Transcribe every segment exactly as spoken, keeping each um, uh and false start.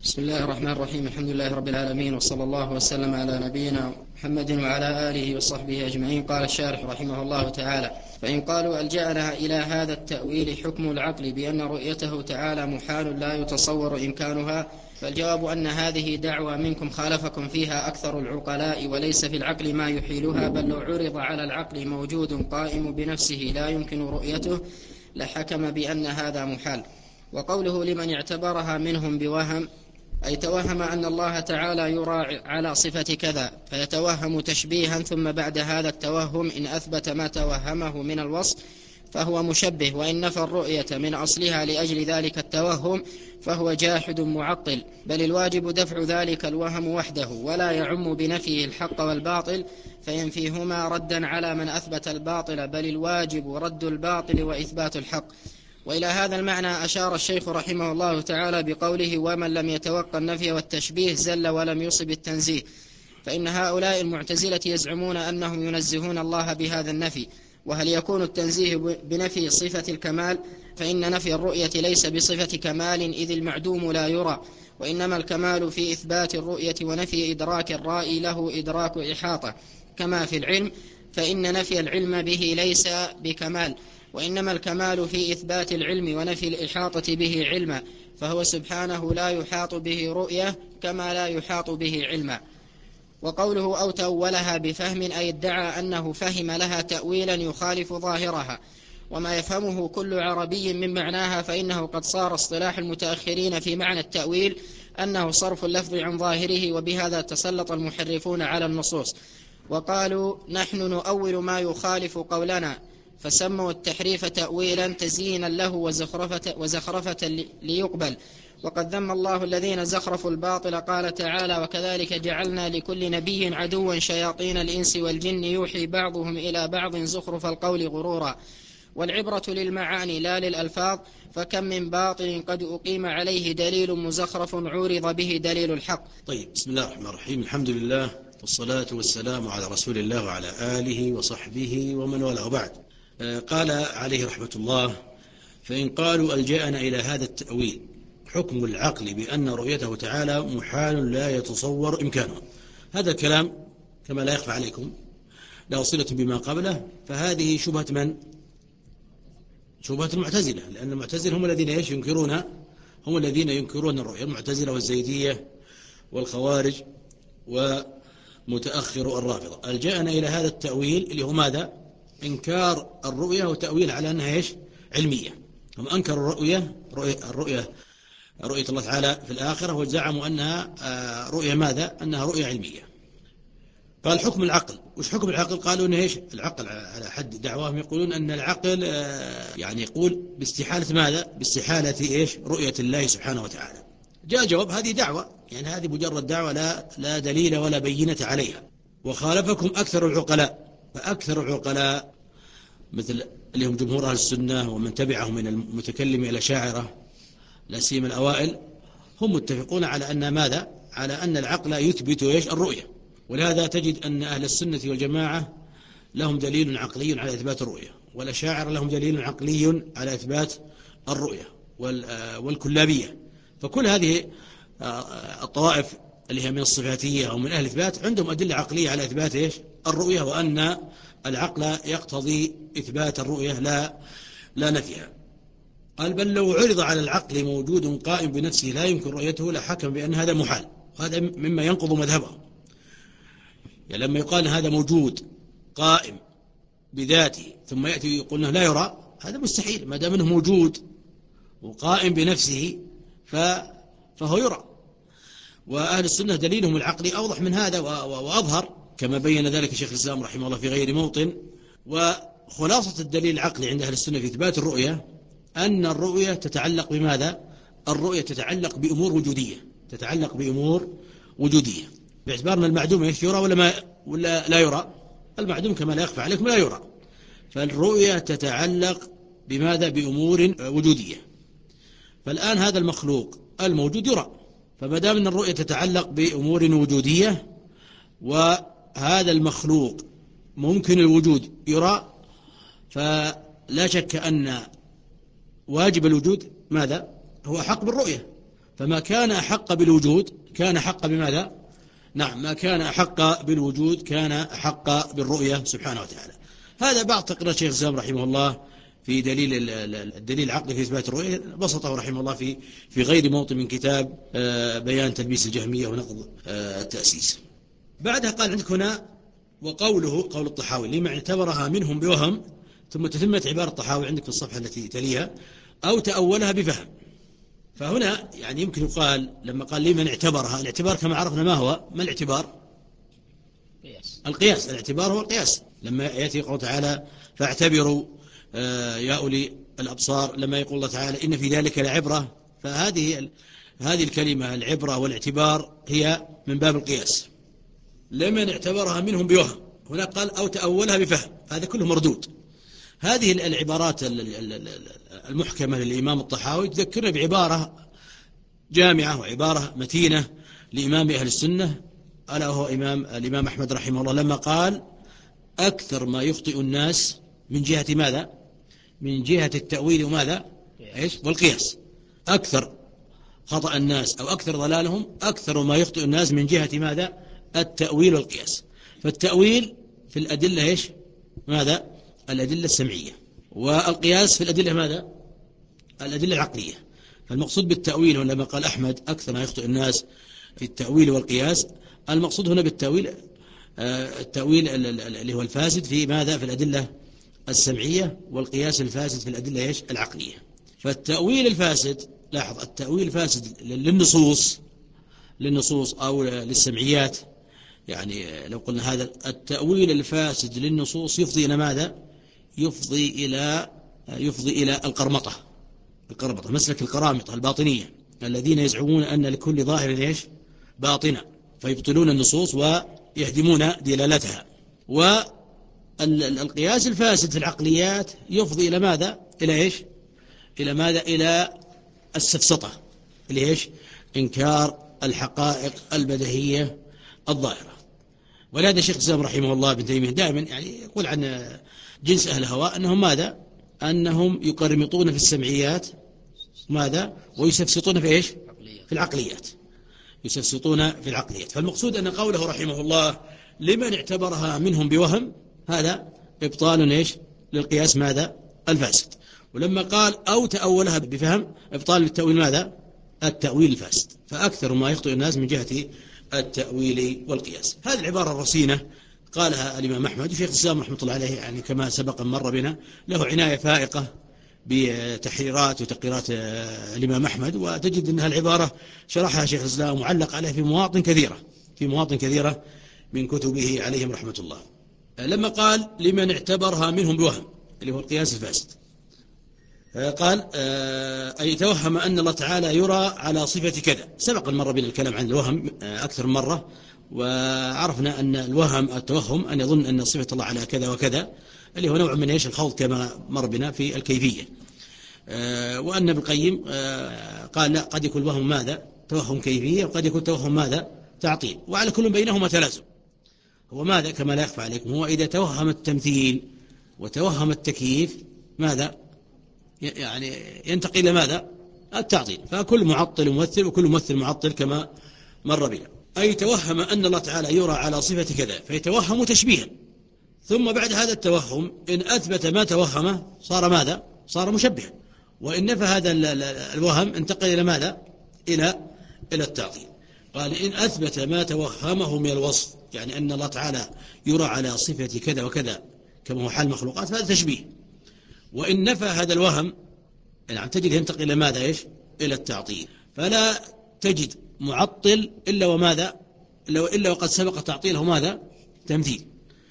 بسم الله الرحمن الرحيم. الحمد لله رب العالمين، وصلى الله وسلم على نبينا محمد وعلى آله وصحبه أجمعين. قال الشارح رحمه الله تعالى: فإن قالوا ألجأنا إلى هذا التأويل حكم العقل بأن رؤيته تعالى محال لا يتصور إمكانها، فالجواب أن هذه دعوى منكم خالفكم فيها أكثر العقلاء، وليس في العقل ما يحيلها، بل لو عرض على العقل موجود قائم بنفسه لا يمكن رؤيته لحكم بأن هذا محال. وقوله لمن اعتبرها منهم بوهم، أي توهم أن الله تعالى يرى على صفة كذا فيتوهم تشبيها، ثم بعد هذا التوهم إن أثبت ما توهمه من الوصف فهو مشبه، وإن نفى الرؤية من أصلها لأجل ذلك التوهم فهو جاحد معطل، بل الواجب دفع ذلك الوهم وحده، ولا يعم بنفيه الحق والباطل فينفيهما ردا على من أثبت الباطل، بل الواجب رد الباطل وإثبات الحق. وإلى هذا المعنى أشار الشيخ رحمه الله تعالى بقوله: ومن لم يتوقع النفي والتشبيه زل ولم يصب التنزيه. فإن هؤلاء المعتزلة يزعمون أنهم ينزهون الله بهذا النفي، وهل يكون التنزيه بنفي صفة الكمال؟ فإن نفي الرؤية ليس بصفة كمال، إذ المعدوم لا يرى، وإنما الكمال في إثبات الرؤية ونفي إدراك الرائي له إدراك إحاطة، كما في العلم، فإن نفي العلم به ليس بكمال، وإنما الكمال في إثبات العلم ونفي الإحاطة به علما، فهو سبحانه لا يحاط به رؤية كما لا يحاط به علما. وقوله أو تأولها بفهم، أي ادعى أنه فهم لها تأويلا يخالف ظاهرها، وما يفهمه كل عربي من معناها، فإنه قد صار اصطلاح المتأخرين في معنى التأويل أنه صرف اللفظ عن ظاهره، وبهذا تسلط المحرفون على النصوص وقالوا نحن نؤول ما يخالف قولنا، فسموا التحريف تأويلا تزيينا له وزخرفة, وزخرفة ليقبل. وقد ذم الله الذين زخرفوا الباطل، قال تعالى: وكذلك جعلنا لكل نبي عدوا شياطين الإنس والجن يوحي بعضهم إلى بعض زخرف القول غرورا. والعبرة للمعاني لا للألفاظ، فكم من باطل قد أقيم عليه دليل مزخرف عورض به دليل الحق. طيب، بسم الله الرحمن الرحيم. الحمد لله والصلاة والسلام على رسول الله وعلى آله وصحبه ومن والاه، وبعد. قال عليه رحمة الله: فإن قالوا ألجأنا إلى هذا التأويل حكم العقل بأن رؤيته تعالى محال لا يتصور إمكانه. هذا الكلام كما لا يخفى عليكم له صلة بما قبله، فهذه شبهة من؟ شبهة المعتزلة، لأن المعتزلة هم الذين ينكرون هم الذين ينكرون الرؤية، المعتزلة والزيدية والخوارج ومتأخر الرافضة. ألجأنا إلى هذا التأويل اللي هو ماذا؟ إنكار الرؤية وتأويل على أنها إيش؟ علمية. هم أنكروا الرؤية رؤية الرؤية رؤية الله تعالى في الآخرة، وزعموا أنها رؤية ماذا؟ أنها رؤية علمية. قال حكم العقل. وش حكم العقل؟ قالوا أنه إيش؟ العقل على حد دعواهم يقولون أن العقل يعني يقول باستحالة ماذا؟ باستحالة إيش؟ رؤية الله سبحانه وتعالى. جاء جواب هذه دعوة، يعني هذه مجرد دعوة لا لا دليل ولا بينة عليها. وخالفكم أكثر العقلاء، فأكثر العقلاء مثل اللي هم جمهور أهل السنة ومن تبعهم من المتكلم إلى شاعرة لا سيما الأوائل، هم متفقون على أن ماذا؟ على أن العقل يثبت إيش؟ الرؤية. ولهذا تجد أن أهل السنة والجماعة لهم دليل عقلي على إثبات الرؤية، والأشاعرة لهم دليل عقلي على إثبات الرؤية، والكلابية. فكل هذه الطوائف اللي هي من الصفاتية أو من أهل الإثبات عندهم أدلة عقلية على إثبات إيش؟ الرؤية، وأن العقل يقتضي إثبات الرؤية لا لا نفيها. قال بل لو عرض على العقل موجود قائم بنفسه لا يمكن رؤيته لحكم بأن هذا محال، وهذا مما ينقض مذهبهم. يعني لما يقال هذا موجود قائم بذاته ثم يأتي يقول لا يرى، هذا مستحيل. ما دام انه موجود وقائم بنفسه فهو يرى. وأهل السنة دليلهم العقلي أوضح من هذا وأظهر، كما بين ذلك شيخ الإسلام رحمه الله في غير موطن. وخلاصة الدليل العقلي عند أهل السنة في إثبات الرؤية أن الرؤية تتعلق بماذا؟ الرؤية تتعلق بأمور وجودية، تتعلق بأمور وجودية، باعتبارنا المعدوم يرى ولا, ما ولا لا يرى؟ المعدوم كما لا يخفى عليكم لا يرى. فالرؤية تتعلق بماذا؟ بأمور وجودية. فالآن هذا المخلوق الموجود يرى، فما دام أن الرؤية تتعلق بأمور وجودية وهذا المخلوق ممكن الوجود يرى، فلا شك أن واجب الوجود ماذا؟ هو حق بالرؤية. فما كان أحق بالوجود كان أحق بماذا؟ نعم، ما كان أحق بالوجود كان أحق بالرؤية سبحانه وتعالى. هذا بعض تقرير الشيخ الإسلام رحمه الله في دليل الدليل العقلي في إثبات الرؤية، بسطه رحمه الله في في غير موطن من كتاب بيان تلبيس الجهمية ونقض التأسيس. بعدها قال عندك هنا وقوله قول الطحاوي لما اعتبرها منهم بوهم، ثم تتمت عبارة الطحاوي عندك في الصفحة التي تليها أو تأولها بفهم. فهنا يعني يمكن يقال لما قال لمن اعتبرها، الاعتبار كما عرفنا ما هو؟ ما الاعتبار؟ قياس. القياس. الاعتبار هو القياس. لما يأتي قول تعالى فاعتبروا يا أولي الأبصار، لما يقول الله تعالى إن في ذلك لعبرة، فهذه هذه الكلمة العبرة والاعتبار هي من باب القياس. لمن اعتبرها منهم بوهم، هنا قال أو تأولها بفهم، هذا كله مردود. هذه العبارات المحكمة للإمام الطحاوي تذكرنا بعبارة جامعة وعبارة متينة لإمام أهل السنة، ألا هو إمام الإمام أحمد رحمه الله، لما قال أكثر ما يخطئ الناس من جهة ماذا؟ من جهة التأويل وماذا؟ إيش؟ والقياس. أكثر خطأ الناس أو أكثر ضلالهم أكثر ما يخطئ الناس من جهة ماذا؟ التأويل والقياس. فالتأويل في الأدلة إيش؟ ماذا؟ الأدلة السمعية، والقياس في الأدلة ماذا؟ الأدلة العقلية. فالمقصود بالتأويل لما قال أحمد أكثر ما يخطئ الناس في التأويل والقياس، المقصود هنا بالتأويل التأويل اللي هو الفاسد في ماذا؟ في الأدلة السمعية، والقياس الفاسد في الأدلة إيش؟ العقلية. فالتأويل الفاسد، لاحظ التأويل الفاسد للنصوص للنصوص أو للسمعيات، يعني لو قلنا هذا التأويل الفاسد للنصوص يفضي إلى ماذا؟ يفضي إلى يفضي إلى القرمطة القرمطة مسلك القرامطة الباطنية الذين يزعمون أن لكل ظاهر إيش؟ باطنة، فيبطلون النصوص ويهدمون دلالتها. والقياس الفاسد في العقليات يفضي إلى ماذا؟ إلى إيش؟ إلى ماذا؟ إلى السفسطة، اللي إيش؟ إنكار الحقائق البديهية الظاهرة. ولهذا الشيخ الإسلام رحمه الله ابن تيمية دائما يعني يقول عن جنس أهل الهواء أنهم ماذا؟ أنهم يقرمطون في السمعيات ماذا؟ ويسفسطون في إيش؟ في العقليات. يسفسطون في العقليات. فالمقصود أن قوله رحمه الله لمن اعتبرها منهم بوهم، هذا إبطال إيش؟ للقياس ماذا؟ الفاسد. ولما قال أو تأولها بفهم، إبطال للتأويل ماذا؟ التأويل الفاسد. فأكثر ما يخطئ الناس من جهة التأويل والقياس. هذه العبارة الرصينة قالها الإمام أحمد. وشيخ الإسلام رحمة الله عليه يعني كما سبق مر بنا له عناية فائقة بتحريرات وتقريرات الإمام أحمد، وتجد أن العبارة شرحها شيخ الإسلام وعلق عليها في مواطن كثيرة في مواطن كثيرة من كتبه عليهم رحمة الله. لما قال لمن اعتبرها منهم بوهم اللي هو القياس الفاسد، قال أي توهم أن الله تعالى يرى على صفة كذا. سبق المرة بنا الكلام عن الوهم أكثر مرة، وعرفنا أن الوهم التوهم أن يظن أن صفة الله على كذا وكذا، اللي هو نوع من إيش؟ الخوض كما مر بنا في الكيفية. وأن ابن القيم قال لا، قد يكون الوهم ماذا؟ توهم كيفية، وقد يكون توهم ماذا؟ تعطيل، وعلى كل بينهما تلازم. هو ماذا؟ كما لا يخفى عليكم، هو إذا توهم التمثيل وتوهم التكييف ماذا؟ يعني ينتقل إلى ماذا؟ التعطيل. فكل معطل ممثل وكل ممثل معطل كما مر بنا. أي توهم أن الله تعالى يرى على صفة كذا فيتوهم تشبيها، ثم بعد هذا التوهم إن أثبت ما توهمه صار ماذا؟ صار مشبها. وإن نفى هذا الوهم انتقل إلى ماذا؟ إلى إلى التعطيل. قال إن أثبت ما توهمه من الوصف، يعني أن الله تعالى يرى على صفة كذا وكذا كما هو حال المخلوقات، فهذا تشبيه. وإن نفى هذا الوهم يعني تجد ينتقل إلى ماذا؟ إيش؟ إلى التعطيل. فلا تجد معطل إلا وماذا؟ إلا وقد سبق تعطيله ماذا؟ تمثيل.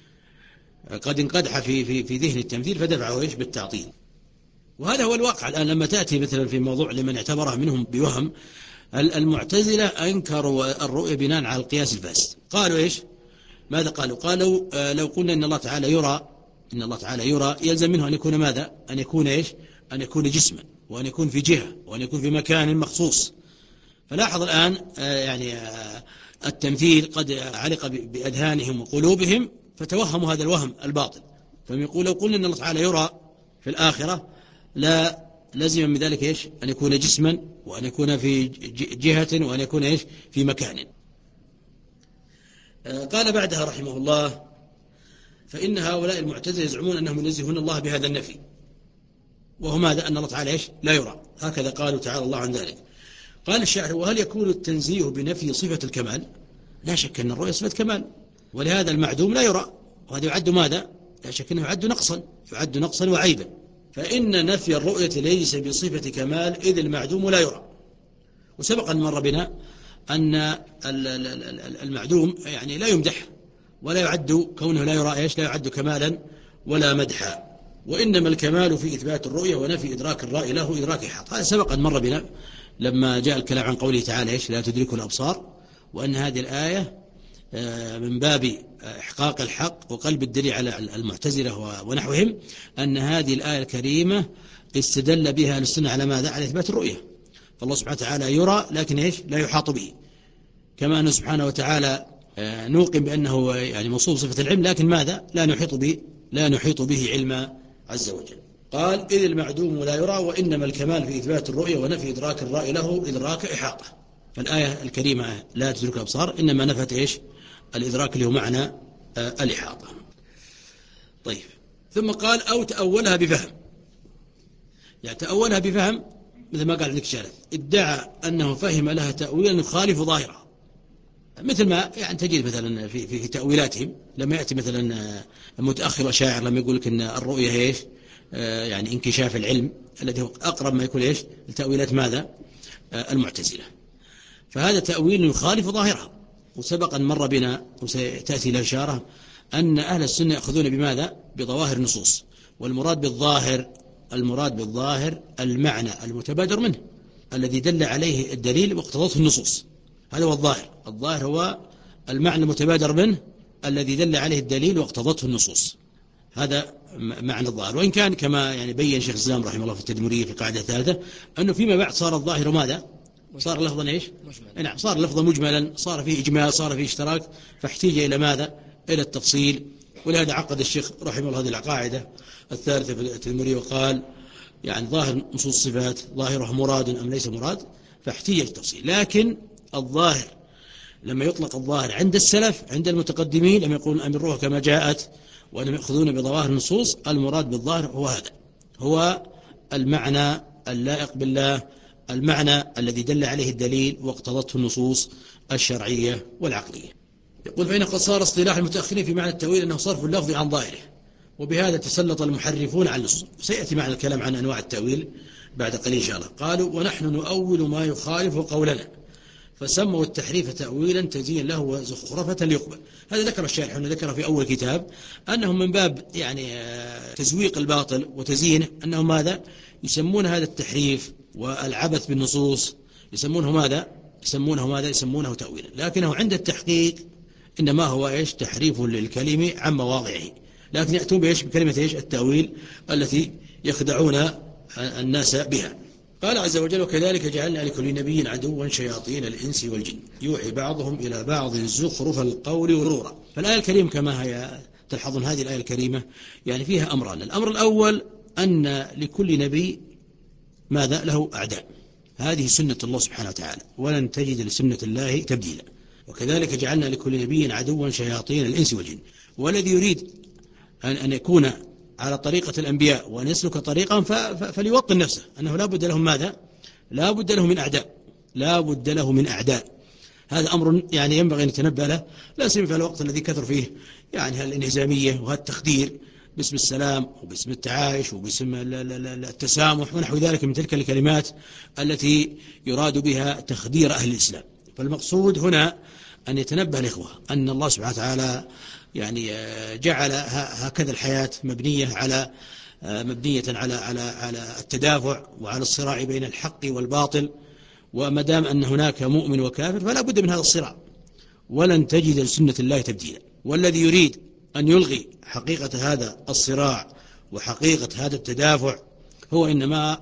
قد انقدح في في في ذهن التمثيل فدفعه إيش؟ بالتعطيل. وهذا هو الواقع الآن. لما تأتي مثلا في موضوع لمن اعتبره منهم بوهم، المعتزلة أنكروا الرؤية بناء على القياس الفاسد. قالوا إيش؟ ماذا قالوا؟ قالوا آه لو قلنا إن الله تعالى يرى إن الله تعالى يرى يلزم منه أن يكون ماذا؟ أن يكون إيش؟ أن يكون جسما، وأن يكون في جهة، وأن يكون في مكان مخصوص. فلاحظ الآن آه يعني آه التمثيل قد علق بأذهانهم وقلوبهم فتوهموا هذا الوهم الباطل. فهم يقول لو قلنا إن الله تعالى يرى في الآخرة لا لازم من ذلك إيش؟ أن يكون جسما، وأن يكون في جهة، وأن يكون إيش؟ في مكان. قال بعدها رحمه الله: فإن هؤلاء المعتزلة يزعمون أنهم ينزهون الله بهذا النفي، وهو ماذا؟ أن الله تعالى إيش؟ لا يرى، هكذا قالوا تعالى الله عن ذلك. قال الشاعر: وهل يكون التنزيه بنفي صفة الكمال؟ لا شك أن الرؤية صفة كمال، ولهذا المعدوم لا يرى، وهذا يعد ماذا؟ لا شك أنه يعد نقصا، يعد نقصا وعيبا. فإن نفي الرؤية ليس بصفة كمال، إذ المعدوم لا يرى. وسبق أن مر بنا أن المعدوم يعني لا يمدح، ولا يعد كونه لا يرى إيش؟ لا يعد كمالا ولا مدحا. وإنما الكمال في إثبات الرؤية ونفي إدراك الرائي له إدراك إحاط. هذا سبق أن مر بنا لما جاء الكلام عن قوله تعالى إيش؟ لا تدركه الأبصار، وأن هذه الآية من باب إحقاق الحق وقلب الدليل على المعتزلة ونحوهم، أن هذه الآية الكريمة استدل بها السنة على ماذا؟ على إثبات الرؤية. فالله سبحانه وتعالى يرى لكن إيش؟ لا يحاط به، كما أنه سبحانه وتعالى نوقن بأنه يعني موصوف صفة العلم، لكن ماذا؟ لا نحيط به لا نحيط به علم عز وجل. قال: إذ المعدوم لا يرى، وإنما الكمال في إثبات الرؤية ونفي إدراك الرأي له إدراك إحاطة. فالآية الكريمة لا تدرك الأبصار إنما نفت إيش؟ الإدراك اللي هو معنى آه الإحاطة. طيب، ثم قال: أو تأولها بفهم. يعني تأولها بفهم مثل ما قال ابن كشارة، ادعى أنه فهم لها تأويلا يخالف ظاهرها، مثل ما يعني تجد مثلا في, في, في تأويلاتهم لما يأتي مثلا متأخر شاعر لما يقول لك أن الرؤية إيش؟ آه يعني انكشاف العلم، الذي هو أقرب ما يكون إيش؟ التأويلات ماذا؟ آه المعتزلة. فهذا تأويل يخالف ظاهرها. وسبق أن مر بنا وستأتي الإشارة أن أهل السنة يأخذون بماذا؟ بظواهر النصوص، والمراد بالظاهر المراد بالظاهر المعنى المتبادر منه الذي دل عليه الدليل واقتضته النصوص. هذا هو الظاهر. الظاهر هو المعنى المتبادر منه الذي دل عليه الدليل واقتضته النصوص، هذا معنى الظاهر. وإن كان كما يعني بين شيخ الإسلام رحمه الله في التدمرية في القاعدة الثالثة أنه فيما بعد صار الظاهر ماذا؟ صار لفظا إيش؟ مجمل. نعم، صار لفظا مجملا، صار فيه إجمال، صار فيه اشتراك، فاحتاج إلى ماذا؟ إلى التفصيل. ولهذا عقد الشيخ رحمه الله هذه القاعدة الثالثة في التدمرية وقال: يعني ظاهر نصوص الصفات ظاهره مراد أم ليس مراد، فاحتاج التفصيل. لكن الظاهر لما يطلق الظاهر عند السلف عند المتقدمين لما يقولون أمروها كما جاءت وأنهم يأخذون بظواهر النصوص، المراد بالظاهر هو هذا، هو المعنى اللائق بالله، المعنى الذي دل عليه الدليل واقتضته النصوص الشرعية والعقلية. يقول: فإن قد صار اصطلاح المتأخرين في معنى التأويل أنه صرف اللفظ عن ظاهره، وبهذا تسلط المحرفون على النصوص. سيأتي معنا الكلام عن أنواع التأويل بعد قليل إن شاء الله. قالوا: ونحن نؤول ما يخالف قولنا، فسموا التحريف تأويلا تزيين له وزخرفة ليقبل. هذا ذكر الشارح هنا، ذكر في أول كتاب أنهم من باب يعني تزويق الباطل وتزيينه، أنهم ماذا؟ يسمون هذا التحريف والعبث بالنصوص يسمونه ماذا؟ يسمونه ماذا؟ يسمونه تأويلا، لكنه عند التحقيق إنما هو إيش؟ تحريف للكلمة عن مواضعه، لكن يأتون بإيش؟ بكلمة إيش؟ التأويل التي يخدعون الناس بها. قال عز وجل: وكذلك جعلنا لكل نبي عدوا شياطين الإنس والجن يوحي بعضهم إلى بعض زخرف القول غرورا. فالآية الكريمة كما هي تلحظون هذه الآية الكريمة يعني فيها أمران. الأمر الأول أن لكل نبي ماذا؟ له أعداء، هذه سنة الله سبحانه وتعالى، ولن تجد لسنة الله تبديلا. وكذلك جعلنا لكل نبي عدوا شياطين الإنس والجن. والذي يريد أن يكون على طريقة الأنبياء وأن يسلك طريقا فليوطن نفسه أنه لا بد له ماذا؟ لا بد له من أعداء، لا بد له من أعداء. هذا أمر يعني ينبغي أن يتنبه له، لا سيما في الوقت الذي كثر فيه يعني الانهزامية وهذا التخدير باسم السلام وباسم التعايش وباسم التسامح ونحو ذلك من تلك الكلمات التي يراد بها تخدير أهل الإسلام. فالمقصود هنا أن يتنبه الإخوة أن الله سبحانه وتعالى يعني جعل هكذا الحياة مبنية على مبنية على على على التدافع وعلى الصراع بين الحق والباطل، وما دام أن هناك مؤمن وكافر فلا بد من هذا الصراع، ولن تجد لسنة الله تبديلا. والذي يريد أن يلغي حقيقة هذا الصراع وحقيقة هذا التدافع هو إنما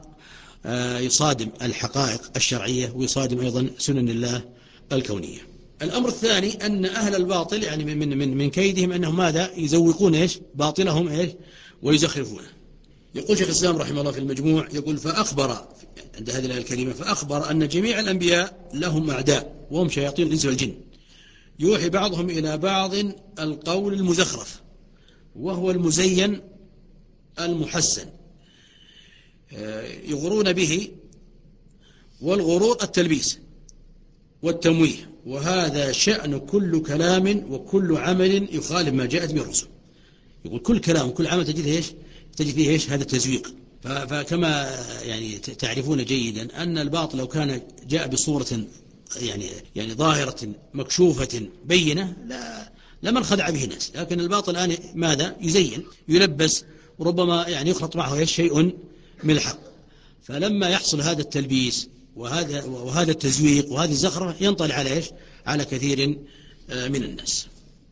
يصادم الحقائق الشرعية ويصادم أيضا سنن الله الكونية. الأمر الثاني أن أهل الباطل يعني من من من كيدهم أنهم ماذا؟ يزوقون إيش؟ باطلهم إيش؟ ويزخرفونه. يقول شيخ الإسلام رحمه الله في المجموع، يقول فأخبر عند هذه الآية الكريمة فأخبر أن جميع الأنبياء لهم أعداء وهم شياطين الإنس والجن، يوحي بعضهم إلى بعض القول المزخرف وهو المزين المحسن يغرون به، والغرور التلبيس والتمويه، وهذا شأن كل كلام وكل عمل يخالف ما جاءت به الرسل. يقول كل كلام وكل عمل تجد ايش تجد فيه ايش هذا التزويق. فكما يعني تعرفون جيدا أن الباطل لو كان جاء بصورة يعني يعني ظاهرة مكشوفة بينة لا لمن خدع به الناس، لكن الباطل الآن ماذا يزين يلبس، وربما يعني يخلط معه ايش شيء من الحق. فلما يحصل هذا التلبيس وهذا وهذا التزويق وهذه الزخرفة ينطلع على ايش على كثير من الناس.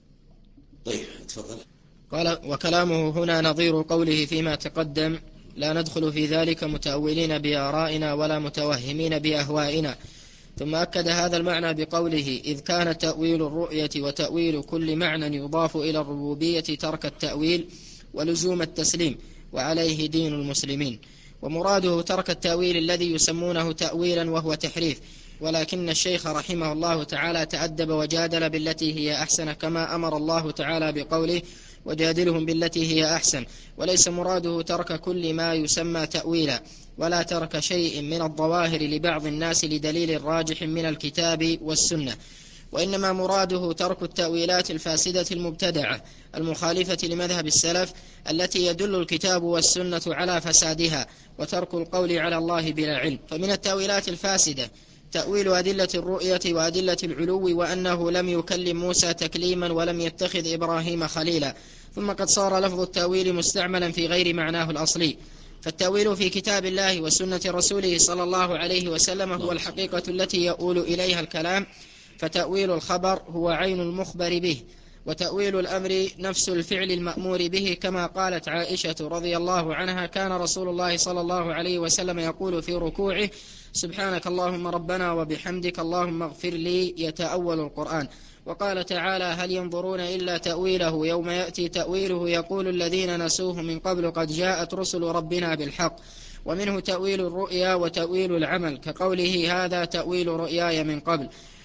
طيب تفضل. قال وكلامه هنا نظير قوله فيما تقدم: لا ندخل في ذلك متأولين بآرائنا ولا متوهمين بأهوائنا. ثم أكد هذا المعنى بقوله: إذ كان تأويل الرؤية وتأويل كل معنى يضاف إلى الربوبية ترك التأويل ولزوم التسليم، وعليه دين المسلمين. ومراده ترك التأويل الذي يسمونه تأويلا وهو تحريف، ولكن الشيخ رحمه الله تعالى تأدب وجادل بالتي هي أحسن، كما أمر الله تعالى بقوله: وجادلهم بالتي هي أحسن. وليس مراده ترك كل ما يسمى تأويلا، ولا ترك شيء من الظواهر لبعض الناس لدليل راجح من الكتاب والسنة، وإنما مراده ترك التأويلات الفاسدة المبتدعة المخالفة لمذهب السلف التي يدل الكتاب والسنة على فسادها، وترك القول على الله بلا علم. فمن التأويلات الفاسدة تأويل أدلة الرؤية وأدلة العلو، وأنه لم يكلم موسى تكليما ولم يتخذ إبراهيم خليلا، ثم قد صار لفظ التأويل مستعملا في غير معناه الأصلي. فالتأويل في كتاب الله وسنة رسوله صلى الله عليه وسلم هو الحقيقة التي يؤول إليها الكلام، فتأويل الخبر هو عين المخبر به، وتأويل الأمر نفس الفعل المأمور به، كما قالت عائشة رضي الله عنها: كان رسول الله صلى الله عليه وسلم يقول في ركوعه: سبحانك اللهم ربنا وبحمدك اللهم اغفر لي، يتأول القرآن. وقال تعالى: هل ينظرون إلا تأويله يوم يأتي تأويله يقول الذين نسوه من قبل قد جاءت رسل ربنا بالحق. ومنه تأويل الرؤيا وتأويل العمل، كقوله: هذا تأويل رؤياي من قبل،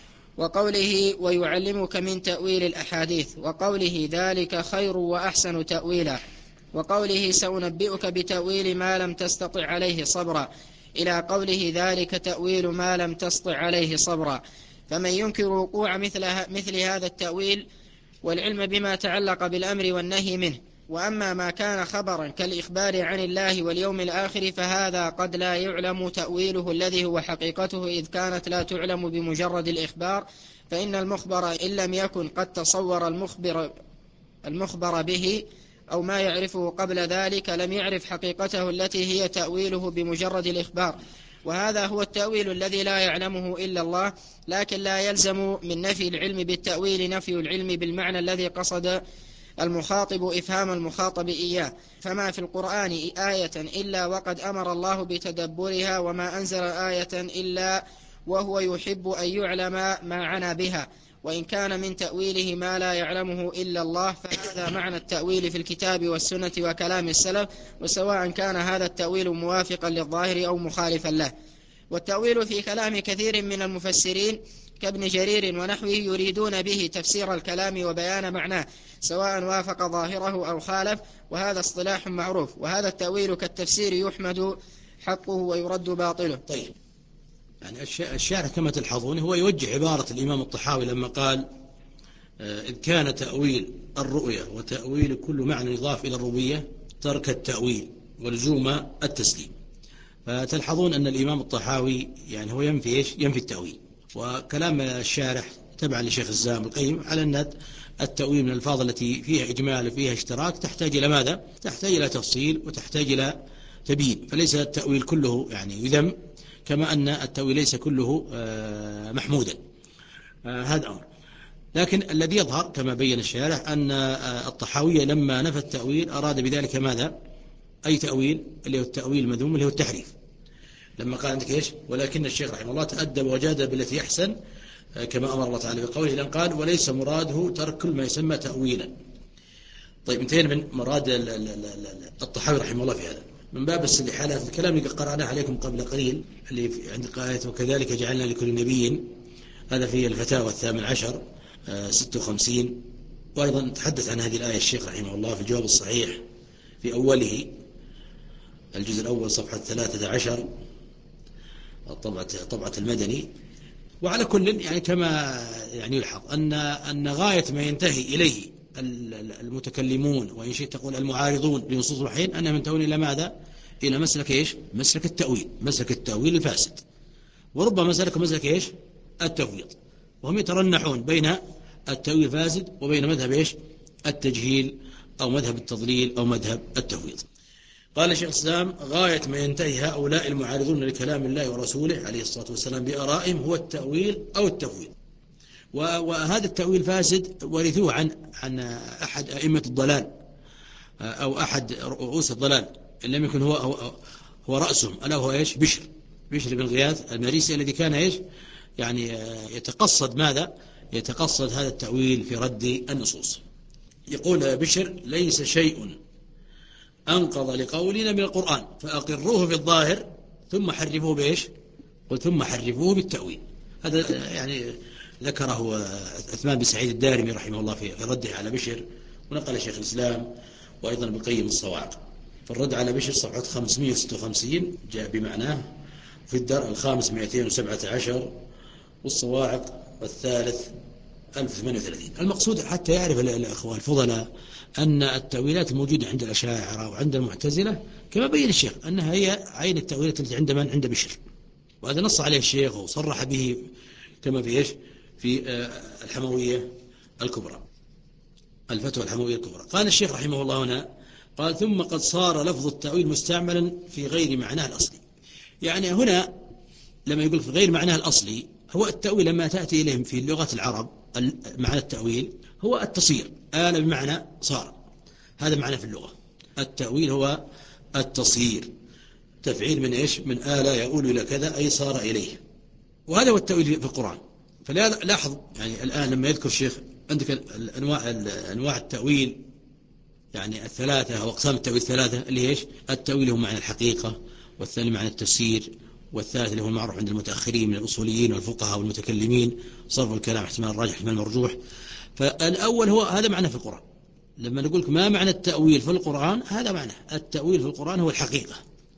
وقوله: ويعلمك من تأويل الأحاديث، وقوله: ذلك خير وأحسن تأويلا، وقوله: سأنبئك بتأويل ما لم تستطع عليه صبرا، إلى قوله: ذلك تأويل ما لم تستطع عليه صبرا. فمن ينكر وقوع مثل, مثل هذا التأويل والعلم بما تعلق بالأمر والنهي منه، وأما ما كان خبرا كالإخبار عن الله واليوم الآخر فهذا قد لا يعلم تأويله الذي هو حقيقته، إذ كانت لا تعلم بمجرد الإخبار، فإن المخبر إن لم يكن قد تصور المخبر, المخبر به أو ما يعرفه قبل ذلك لم يعرف حقيقته التي هي تأويله بمجرد الإخبار. وهذا هو التأويل الذي لا يعلمه إلا الله، لكن لا يلزم من نفي العلم بالتأويل نفي العلم بالمعنى الذي قصد المخاطب إفهام المخاطب إياه. فما في القرآن آية إلا وقد أمر الله بتدبرها، وما أنزل آية إلا وهو يحب أن يعلم ما عنى بها، وإن كان من تأويله ما لا يعلمه إلا الله، فهذا معنى التأويل في الكتاب والسنة وكلام السلف، وسواء كان هذا التأويل موافقا للظاهر أو مخالفا له. والتأويل في كلام كثير من المفسرين كابن جرير ونحوه يريدون به تفسير الكلام وبيان معناه، سواء وافق ظاهره أو خالف، وهذا اصطلاح معروف. وهذا التأويل كالتفسير يحمد حقه ويرد باطله. طيب، يعني الشاعر كما تلحظون هو يوجه عبارة الإمام الطحاوي لما قال: إذ كان تأويل الرؤية وتأويل كل معنى يضاف إلى الربوبية ترك التأويل ولزوم التسليم. فتلحظون أن الإمام الطحاوي يعني هو ينفي إيش؟ ينفي التأويل. وكلام الشارح تبعا لشيخ الإسلام ابن القيم على أن التأويل من الألفاظ التي فيها إجمال وفيها اشتراك تحتاج إلى ماذا؟ تحتاج إلى تفصيل وتحتاج إلى تبيين. فليس التأويل كله يعني يذم، كما أن التأويل ليس كله محمودا. هذا أمر. لكن الذي يظهر كما بين الشارح أن الطحاوية لما نفى التأويل أراد بذلك ماذا؟ أي تأويل؟ اللي هو التأويل المذموم اللي هو التحريف. لما قال عندك إيش؟ ولكن الشيخ رحمه الله تأدب وجاد بالتي أحسن، كما أمر الله تعالى بقوله، لأن قال: وليس مراده ترك كل ما يسمى تأويلا. طيب، انتهينا من مراد الطحاوي رحمه الله في هذا. من باب الاستحالات. الكلام اللي قرأناه عليكم قبل قليل اللي عند قائد وكذلك جعلنا لكل نبي، هذا في الفتاوى الثامن عشر ستة وخمسين. وأيضا تحدث عن هذه الآية الشيخ رحمه الله في الجواب الصحيح في أوله الجزء الأول صفحة ثلاثة عشر طبعة طبعة المدني. وعلى كل يعني كما يعني يلحظ أن أن غاية ما ينتهي إليه المتكلمون وإن شئت تقول المعارضون لنصوص الوحيين أنهم ينتهون إلى ماذا؟ إلى مسلك إيش؟ مسلك التأويل، مسلك التأويل الفاسد، وربما مسلك مسلك إيش؟ التفويض، وهم يترنحون بين التأويل الفاسد وبين مذهب إيش؟ التجهيل أو مذهب التضليل أو مذهب التفويض. قال شيخ الإسلام: غاية ما ينتهي هؤلاء المعارضون لكلام الله ورسوله عليه الصلاة والسلام بآرائهم هو التأويل أو التفويض. وهذا التأويل فاسد ورثوه عن عن أحد أئمة الضلال أو أحد رؤوس الضلال إن لم يكن هو هو, هو رأسهم، ألا هو إيش؟ بشر بشر بن غياث المريسي الذي كان إيش؟ يعني يتقصد ماذا؟ يتقصد هذا التأويل في رد النصوص. يقول بشر: ليس شيء أنقض لقولنا من القرآن فأقروه في الظاهر ثم حرفوه بإيش؟ قل ثم حرفوه بالتأويل. هذا يعني ذكره عثمان بن سعيد الدارمي رحمه الله في رده على بشر، ونقل شيخ الإسلام وأيضا ابن القيم الصواعق. فالرد على بشر صفحة خمسمائة وستة وخمسين جاء بمعناه، في الدرء الخامس مئتين وسبعة عشر، والصواعق الثالث ألف وثمانية وثلاثين. المقصود حتى يعرف الأخوة الفضلاء أن التأويلات الموجودة عند الأشاعرة وعند المعتزلة كما بين الشيخ أنها هي عين التأويلات التي عند من؟ عند بشر. وهذا نص عليه الشيخ وصرح به كما في إيش؟ في الحموية الكبرى، الفتوى الحموية الكبرى. قال الشيخ رحمه الله هنا، قال: ثم قد صار لفظ التأويل مستعملا في غير معناه الأصلي. يعني هنا لما يقول في غير معناه الأصلي، هو التأويل لما تأتي إليهم في لغة العرب معنى التأويل هو التصير، آل بمعنى صار، هذا معنى في اللغة. التأويل هو التصير، تفعيل من إيش؟ من آل يؤول إلى كذا، أي صار إليه. وهذا هو التأويل في القرآن. فلاحظ يعني الآن لما يذكر الشيخ عندك الأنواع أنواع التأويل يعني الثلاثة أو أقسام التأويل الثلاثة، اللي إيش؟ التأويل هو معنى الحقيقة، والثاني معنى التفسير، والثالث اللي هو المعروف عند المتأخرين من الأصوليين والفقهاء والمتكلمين صرف الكلام احتمال الراجح احتمال المرجوح. فالأول هو هذا معنى في القرآن. لما نقول ما معنى التأويل في القرآن، هذا معنى التأويل في القرآن هو الحقيقة.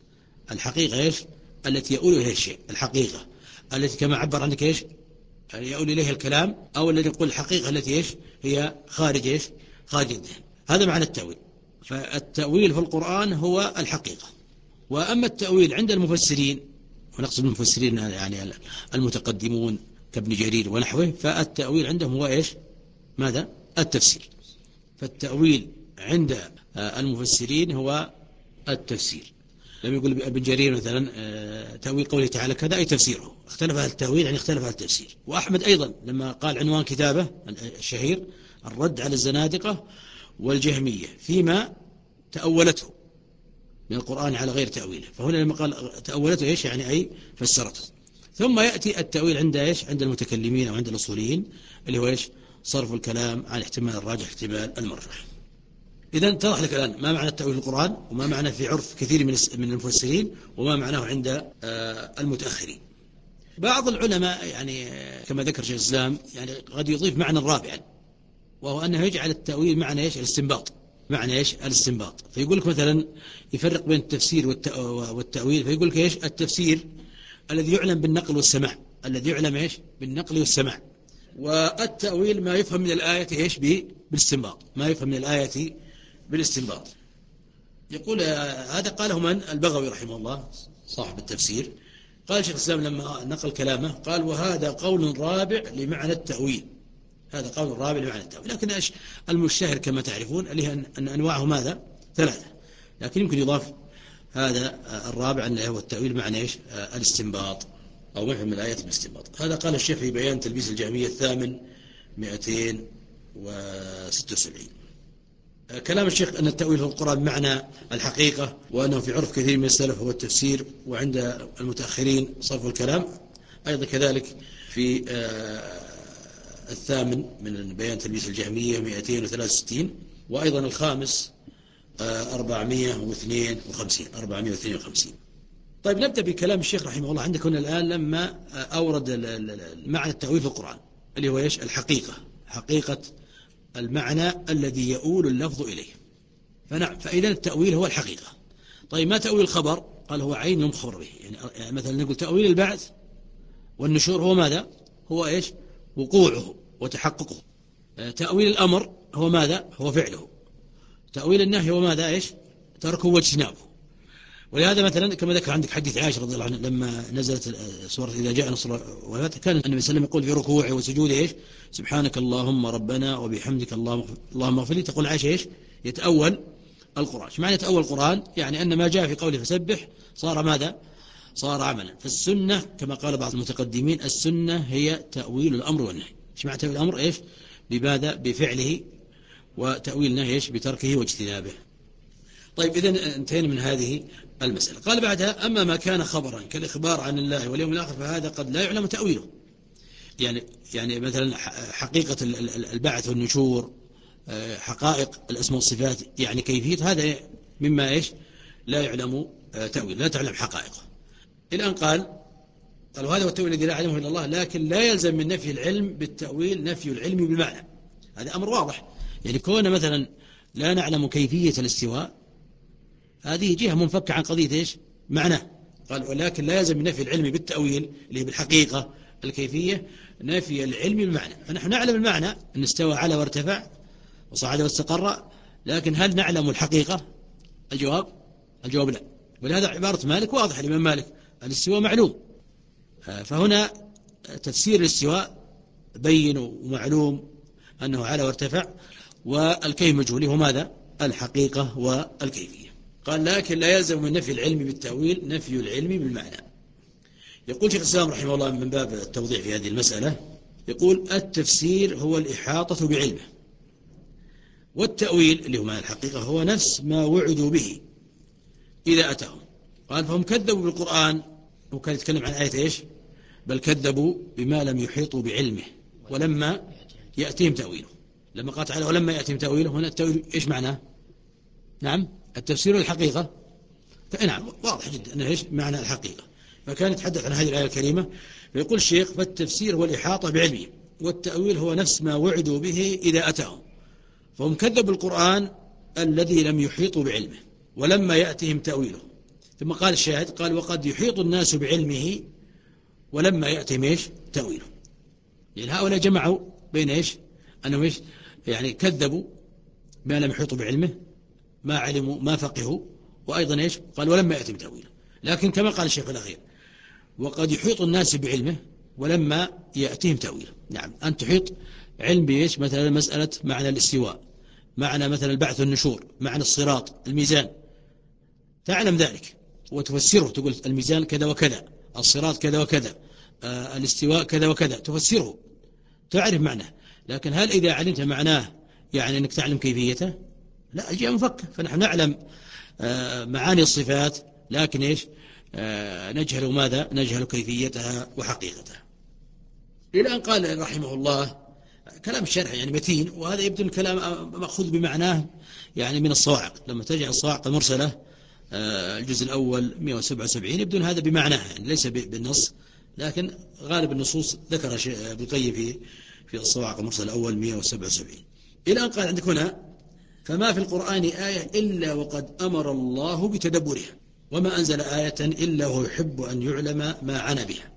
الحقيقة إيش؟ التي يؤول إليها الشيء، الحقيقة التي كما عبر عنك إيش؟ يعني يؤول إليها الكلام، أو الذي يقول الحقيقة التي إيش؟ هي خارج إيش؟ خارج الذهن. هذا معنى التأويل. فالتأويل في القرآن هو الحقيقة. وأما التأويل عند المفسرين، ونقصد المفسرين يعني المتقدمون كابن جرير ونحوه، فالتأويل عندهم هو إيش؟ ماذا؟ التفسير. فالتأويل عند المفسرين هو التفسير. لم يقول ابن جرير مثلا تأويل قوله تعالى كذا أي تفسيره، اختلف هذا التأويل يعني اختلف هذا التفسير. وأحمد أيضا لما قال عنوان كتابه الشهير الرد على الزنادقة والجهمية فيما تأولته من القرآن على غير تأويله، فهنا لما قال تأولته إيش يعني أي فسرته. ثم يأتي التأويل عند إيش؟ عند المتكلمين أو عند الأصوليين، اللي هو إيش؟ صرف الكلام عن احتمال الراجح احتمال المرجح. إذن اتضح لك الآن ما معنى التأويل في القرآن، وما معنى في عرف كثير من من المفسرين، وما معناه عند المتأخرين. بعض العلماء يعني كما ذكر شيخ الإسلام يعني قد يضيف معنى رابعا، وهو أنه يجعل التأويل معنى إيش؟ الاستنباط، معنى إيش؟ الاستنباط. فيقول لك مثلا يفرق بين التفسير والتأويل، فيقول لك إيش؟ التفسير الذي يعلم بالنقل والسماع، الذي يعلم إيش؟ بالنقل والسماع. والتأويل ما يفهم من الآية إيش؟ بالاستنباط، ما يفهم من الآية بالاستنباط. يقول هذا قاله من؟ البغوي رحمه الله صاحب التفسير. قال شيخ الإسلام لما نقل كلامه قال: وهذا قول رابع لمعنى التأويل، هذا قول رابع لمعنى التأويل. لكن إيش المشتهر كما تعرفون اللي أن أنواعه ماذا؟ ثلاثة، لكن يمكن يضاف هذا الرابع أنه هو التأويل معنى إيش؟ الاستنباط أو مفهم الآية بالاستنباط. هذا قال الشيخ في بيان تلبيس الجهمية الثامن مئتين وستة وسبعين. كلام الشيخ أن التأويل في القرآن بمعنى الحقيقة، وأنه في عرف كثير من السلف هو التفسير، وعند المتأخرين صرف الكلام. أيضا كذلك في الثامن من بيان تلبيس الجهمية مئتين وثلاثة وستين. وأيضا الخامس أربعمائة واثنين وخمسين أربعمائة واثنين وخمسين. طيب نبدأ بكلام الشيخ رحمه الله. عندك هنا الآن لما أورد المعنى التأويل في القرآن اللي هو إيش؟ الحقيقة، حقيقة المعنى الذي يؤول اللفظ إليه. فنعم، فإذا التأويل هو الحقيقة. طيب ما تأويل الخبر؟ قال هو عين يمخبر به. يعني مثلا نقول تأويل البعث والنشور هو ماذا؟ هو إيش؟ وقوعه وتحققه. تأويل الأمر هو ماذا؟ هو فعله. تأويل النهي هو ماذا؟ إيش؟ تركه واجتنابه. ولهذا مثلا كما ذكر عندك حديث عائشة رضي الله عنها لما نزلت سورة إذا جاء نصر الله، كان النبي صلى الله عليه وسلم يقول في ركوعه وسجوده إيش؟ سبحانك اللهم ربنا وبحمدك اللهم اللهم اغفر لي. تقول عائشة إيش؟ يتأول القرآن. ايش معنى يتأول القرآن؟ يعني أن ما جاء في قوله فسبح صار ماذا؟ صار عملا. فالسنة كما قال بعض المتقدمين السنة هي تأويل الأمر والنهي. ايش معنى تأويل الأمر؟ إيش؟ بماذا؟ بفعله. وتأويل النهي إيش؟ بتركه واجتنابه. طيب إذن انتهينا من هذه المسألة. قال بعدها أما ما كان خبرا كالإخبار عن الله واليوم الآخر فهذا قد لا يعلم تأويله. يعني يعني مثلا حقيقة البعث والنشور، حقائق الأسماء والصفات، يعني كيفية هذا مما إيش؟ لا يعلم تأويل، لا تعلم حقائقه. الآن قال قال وهذا هو التأويل الذي لا يعلمه إلا الله، لكن لا يلزم من نفي العلم بالتأويل نفي العلم بالمعنى. هذا أمر واضح. يعني كون مثلا لا نعلم كيفية الاستواء هذه جهة منفكة عن قضية إيش؟ معناه. قال ولكن لا يلزم من نفي العلم بالتأويل اللي هي بالحقيقة الكيفية نفي العلم بالمعنى. فنحن نعلم المعنى أن استوى على وارتفع وصعد واستقر، لكن هل نعلم الحقيقة؟ الجواب الجواب لا. ولهذا عبارة مالك واضح. الإمام مالك الاستواء معلوم، فهنا تفسير الاستواء بين ومعلوم أنه على وارتفع، والكيف مجهول هو ماذا؟ الحقيقة والكيفية. قال لكن لا يلزم من نفي العلم بالتأويل نفي العلم بالمعنى. يقول شيخ الإسلام رحمه الله من باب التوضيح في هذه المسألة، يقول التفسير هو الإحاطة بعلمه، والتأويل اللي هو معنى الحقيقة هو نفس ما وعدوا به إذا أتاهم. قال فهم كذبوا بالقرآن، وكان يتكلم عن آية إيش؟ بل كذبوا بما لم يحيطوا بعلمه ولما يأتيهم تأويله. لما قال تعالى ولما يأتيهم تأويله، هنا التأويل إيش معناه؟ نعم التفسير الحقيقة. نعم واضح جدا أنه إيش معنى الحقيقة. فكان يتحدث عن هذه الآية الكريمة. فيقول الشيخ فالتفسير هو الإحاطة بعلمه، والتأويل هو نفس ما وعدوا به إذا أتاهم. فهم كذبوا القرآن الذي لم يحيطوا بعلمه ولما يأتيهم تأويله. ثم قال الشاهد قال وقد يحيط الناس بعلمه ولما يأتيهم إيش؟ تأويله. يعني هؤلاء جمعوا بين إيش؟ أنهم إيش؟ يعني كذبوا ما لم يحيطوا بعلمه، ما علموا ما فقهوا، وأيضا إيش؟ قال ولما يأتيهم تأويله. لكن كما قال الشيخ الأخير وقد يحيط الناس بعلمه ولما يأتيهم تأويله. نعم أن تحيط علم بإيش؟ مثلا مسألة معنى الاستواء، معنى مثلا البعث والنشور، معنى الصراط، الميزان، تعلم ذلك وتفسره، تقول الميزان كذا وكذا، الصراط كذا وكذا، آه الاستواء كذا وكذا، تفسره تعرف معناه. لكن هل إذا علمت معناه يعني أنك تعلم كيفيته؟ لا، الجهة مفكة. فنحن نعلم آه معاني الصفات، لكن إيش؟ آه نجهل ماذا؟ نجهل كيفيتها وحقيقتها. إلى أن قال رحمه الله كلام الشرح يعني متين، وهذا يبدو الكلام مأخوذ بمعناه يعني من الصواعق. لما تجع الصواعق المرسلة الجزء الأول مئة وسبعة وسبعين يبدو هذا بمعناه، يعني ليس بالنص، لكن غالب النصوص ذكر ابن القيم في في الصواعق المرسلة الأول مئة وسبعة وسبعين. إلى أن قال عندك هنا فما في القرآن آية إلا وقد أمر الله بتدبرها، وما أنزل آية إلا وهو يحب أن يعلم ما عنى بها.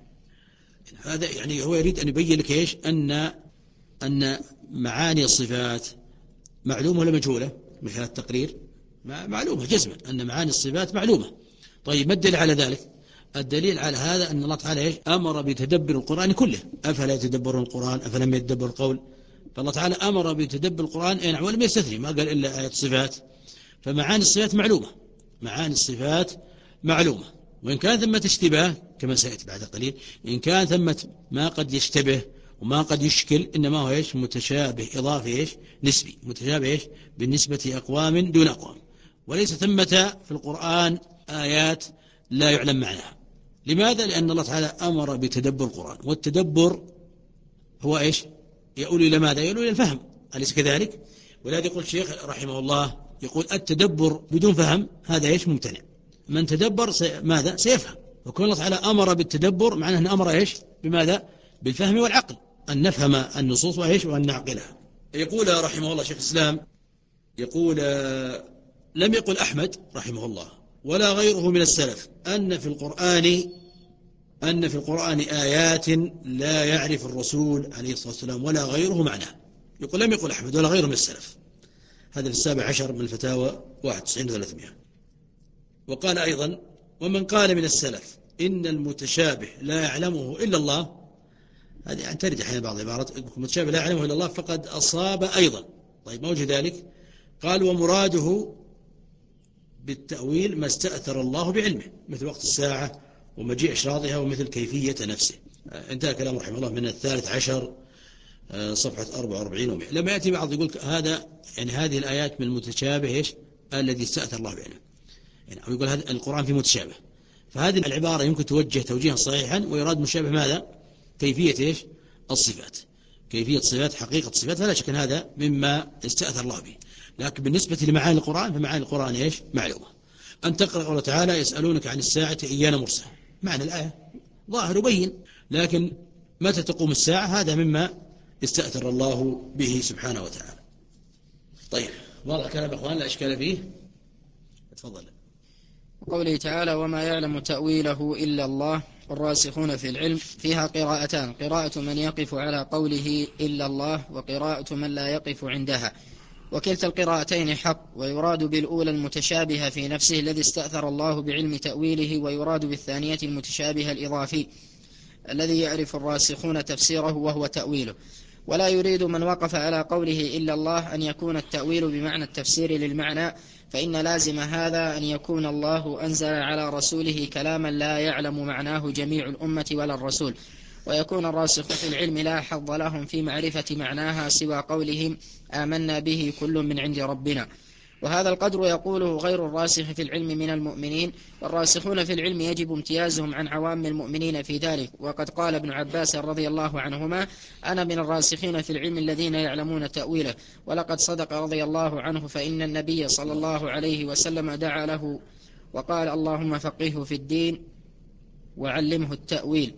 هذا يعني هو يريد أن يبين لك إيش؟ أن أن معاني الصفات معلومة ولا مجهولة؟ من هذا التقرير معلومة جزما أن معاني الصفات معلومة. طيب ما الدليل على ذلك؟ الدليل على هذا أن الله تعالى إيش؟ أمر بتدبر القرآن كله. أفلا يتدبرون القرآن أفلم يتدبر القول؟ فالله تعالى أمر بتدبر القرآن أي ولم يستثني، ما قال إلا آية الصفات. فمعاني الصفات معلومة، معاني الصفات معلومة، وإن كان ثمة اشتباه كما سيأتي بعد قليل، إن كان ثمة ما قد يشتبه وما قد يشكل، إنما هو إيش؟ متشابه إضافي إيش؟ نسبي، متشابه إيش؟ بالنسبة أقوام دون أقوام. وليس ثمة في القرآن آيات لا يعلم معناها. لماذا؟ لأن الله تعالى أمر بتدبر القرآن، والتدبر هو إيش؟ يقول إلى ماذا؟ يقول إلى الفهم، أليس كذلك؟ ولهذا يقول الشيخ رحمه الله يقول التدبر بدون فهم هذا إيش ممتنع. من تدبر سي... ماذا سيفهم. وكون الله تعالى أمر بالتدبر معناه أن أمر إيش بماذا بالفهم والعقل، أن نفهم النصوص وإيش وأن نعقلها. يقول رحمه الله شيخ الإسلام، يقول لم يقل أحمد رحمه الله ولا غيره من السلف أن في القرآن أن في القرآن آيات لا يعرف الرسول عليه الصلاة والسلام ولا غيره معناه. يقول لم يقل أحمد ولا غيره من السلف. هذا في السابع عشر من الفتاوى واحد وتسعين وثلاثمائة. وقال أيضا ومن قال من السلف إن المتشابه لا يعلمه إلا الله، هذه يعني ترد أحيانا بعض العبارات المتشابه لا يعلمه إلا الله فقد أصاب أيضا. طيب ما وجه ذلك؟ قال ومراده بالتأويل ما استأثر الله بعلمه مثل وقت الساعة ومجيء أشراطها ومثل كيفية نفسه. انتهى كلام رحمه الله من الثالث عشر صفحة أربعة وأربعين ومئة. لما يأتي بعض يقول هذا يعني هذه الآيات من المتشابه إيش الذي استأثر الله بعلمه، يعني أو يقول هذا القرآن فيه متشابه، فهذه العبارة يمكن توجه توجيها صحيحا ويراد مشابه ماذا كيفية إيش الصفات، كيفية صفات حقيقة صفات، فلا شك أن هذا مما استأثر الله به. لكن بالنسبة لمعاني القرآن فمعاني القرآن إيش معلومة. أن تقرأ قوله تعالى يسألونك عن الساعة أيان مرساها، معنى الآية ظاهر وبين، لكن متى تقوم الساعة هذا مما استأثر الله به سبحانه وتعالى. طيب واضح كلام أخوان لا إشكال فيه. تفضل. قوله تعالى وما يعلم تأويله إلا الله والراسخون في العلم، فيها قراءتان: قراءة من يقف على قوله إلا الله وقراءة من لا يقف عندها، وكلتا القراءتين حق، ويراد بالأولى المتشابه في نفسه الذي استأثر الله بعلم تأويله، ويراد بالثانية المتشابه الإضافي الذي يعرف الراسخون تفسيره وهو تأويله. ولا يريد من وقف على قوله إلا الله أن يكون التأويل بمعنى التفسير للمعنى، فإن لازم هذا أن يكون الله أنزل على رسوله كلاما لا يعلم معناه جميع الأمة ولا الرسول، ويكون الراسخ في العلم لا حظ لهم في معرفة معناها سوى قولهم آمنا به كل من عند ربنا. وهذا القدر يقوله غير الراسخ في العلم من المؤمنين، والراسخون في العلم يجب امتيازهم عن عوام المؤمنين في ذلك. وقد قال ابن عباس رضي الله عنهما أنا من الراسخين في العلم الذين يعلمون تأويله. ولقد صدق رضي الله عنه، فإن النبي صلى الله عليه وسلم دعا له وقال اللهم فقهه في الدين وعلمه التأويل.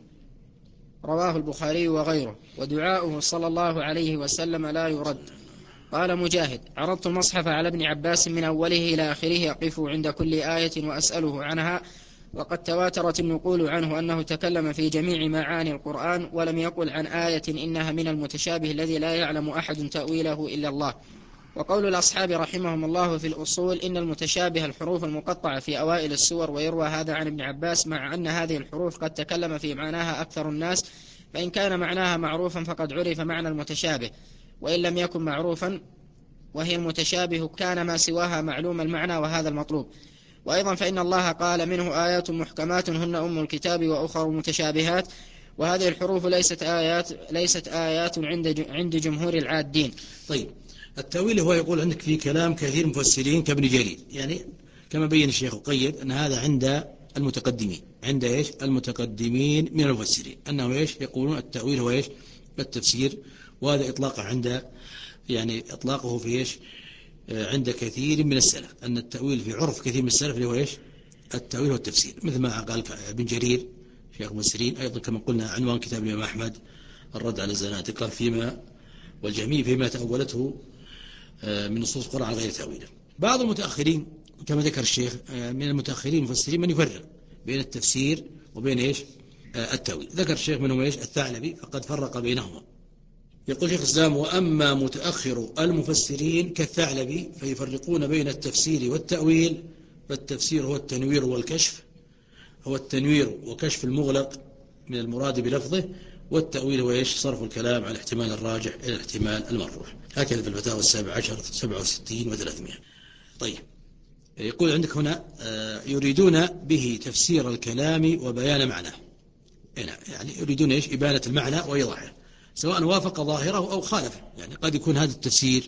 رواه البخاري وغيره. ودعاؤه صلى الله عليه وسلم لا يرد. قال مجاهد عرضت المصحف على ابن عباس من أوله إلى آخره أقف عند كل آية وأسأله عنها، وقد تواترت النقول عنه أنه تكلم في جميع معاني القرآن ولم يقل عن آية إنها من المتشابه الذي لا يعلم أحد تأويله إلا الله. وقول الأصحاب رحمهم الله في الأصول إن المتشابه الحروف المقطعة في أوائل السور، ويروى هذا عن ابن عباس، مع أن هذه الحروف قد تكلم في معناها أكثر الناس، فإن كان معناها معروفا فقد عرف معنى المتشابه، وإن لم يكن معروفا وهي المتشابه كان ما سواها معلوم المعنى، وهذا المطلوب. وأيضا فإن الله قال منه آيات محكمات هن أم الكتاب وأخر متشابهات، وهذه الحروف ليست آيات ليست آيات عند عند جمهور العادين. طيب التأويل هو يقول عندك في كلام كثير مفسرين كابن جرير، يعني كما بين الشيخ القيد أن هذا عند المتقدمين، عند إيش المتقدمين من المفسرين أنه إيش يقولون التأويل هو إيش التفسير، وهذا إطلاقه عند يعني إطلاقه في إيش عند كثير من السلف، أن التأويل في عرف كثير من السلف اللي هو إيش التأويل والتفسير، مثل ما قال ابن جرير شيخ المفسرين. أيضا كما قلنا عنوان كتاب الإمام أحمد الرد على الزنادقة فيما والجهمية فيما تأولته من نصوص القرآن على غير تأويله. بعض المتأخرين كما ذكر الشيخ من المتأخرين المفسرين من يفرق بين التفسير وبين إيش التأويل. ذكر الشيخ منهم إيش الثعلبي فقد فرق بينهما. يقول شيخ الإسلام وأما متأخر المفسرين كالثعلبي فيفرقون بين التفسير والتأويل، فالتفسير هو التنوير والكشف، هو التنوير وكشف المغلق من المراد بلفظه، والتأويل هو إيش صرف الكلام عن الاحتمال الراجح إلى الاحتمال المرجوح. هكذا في الفتاوى السابع عشر سبعة وستين وثلاثمائة. طيب يقول عندك هنا يريدون به تفسير الكلام وبيان معناه، يعني يريدون إيش إبانة المعنى وإيضاحه سواء وافق ظاهره أو خالفه، يعني قد يكون هذا التفسير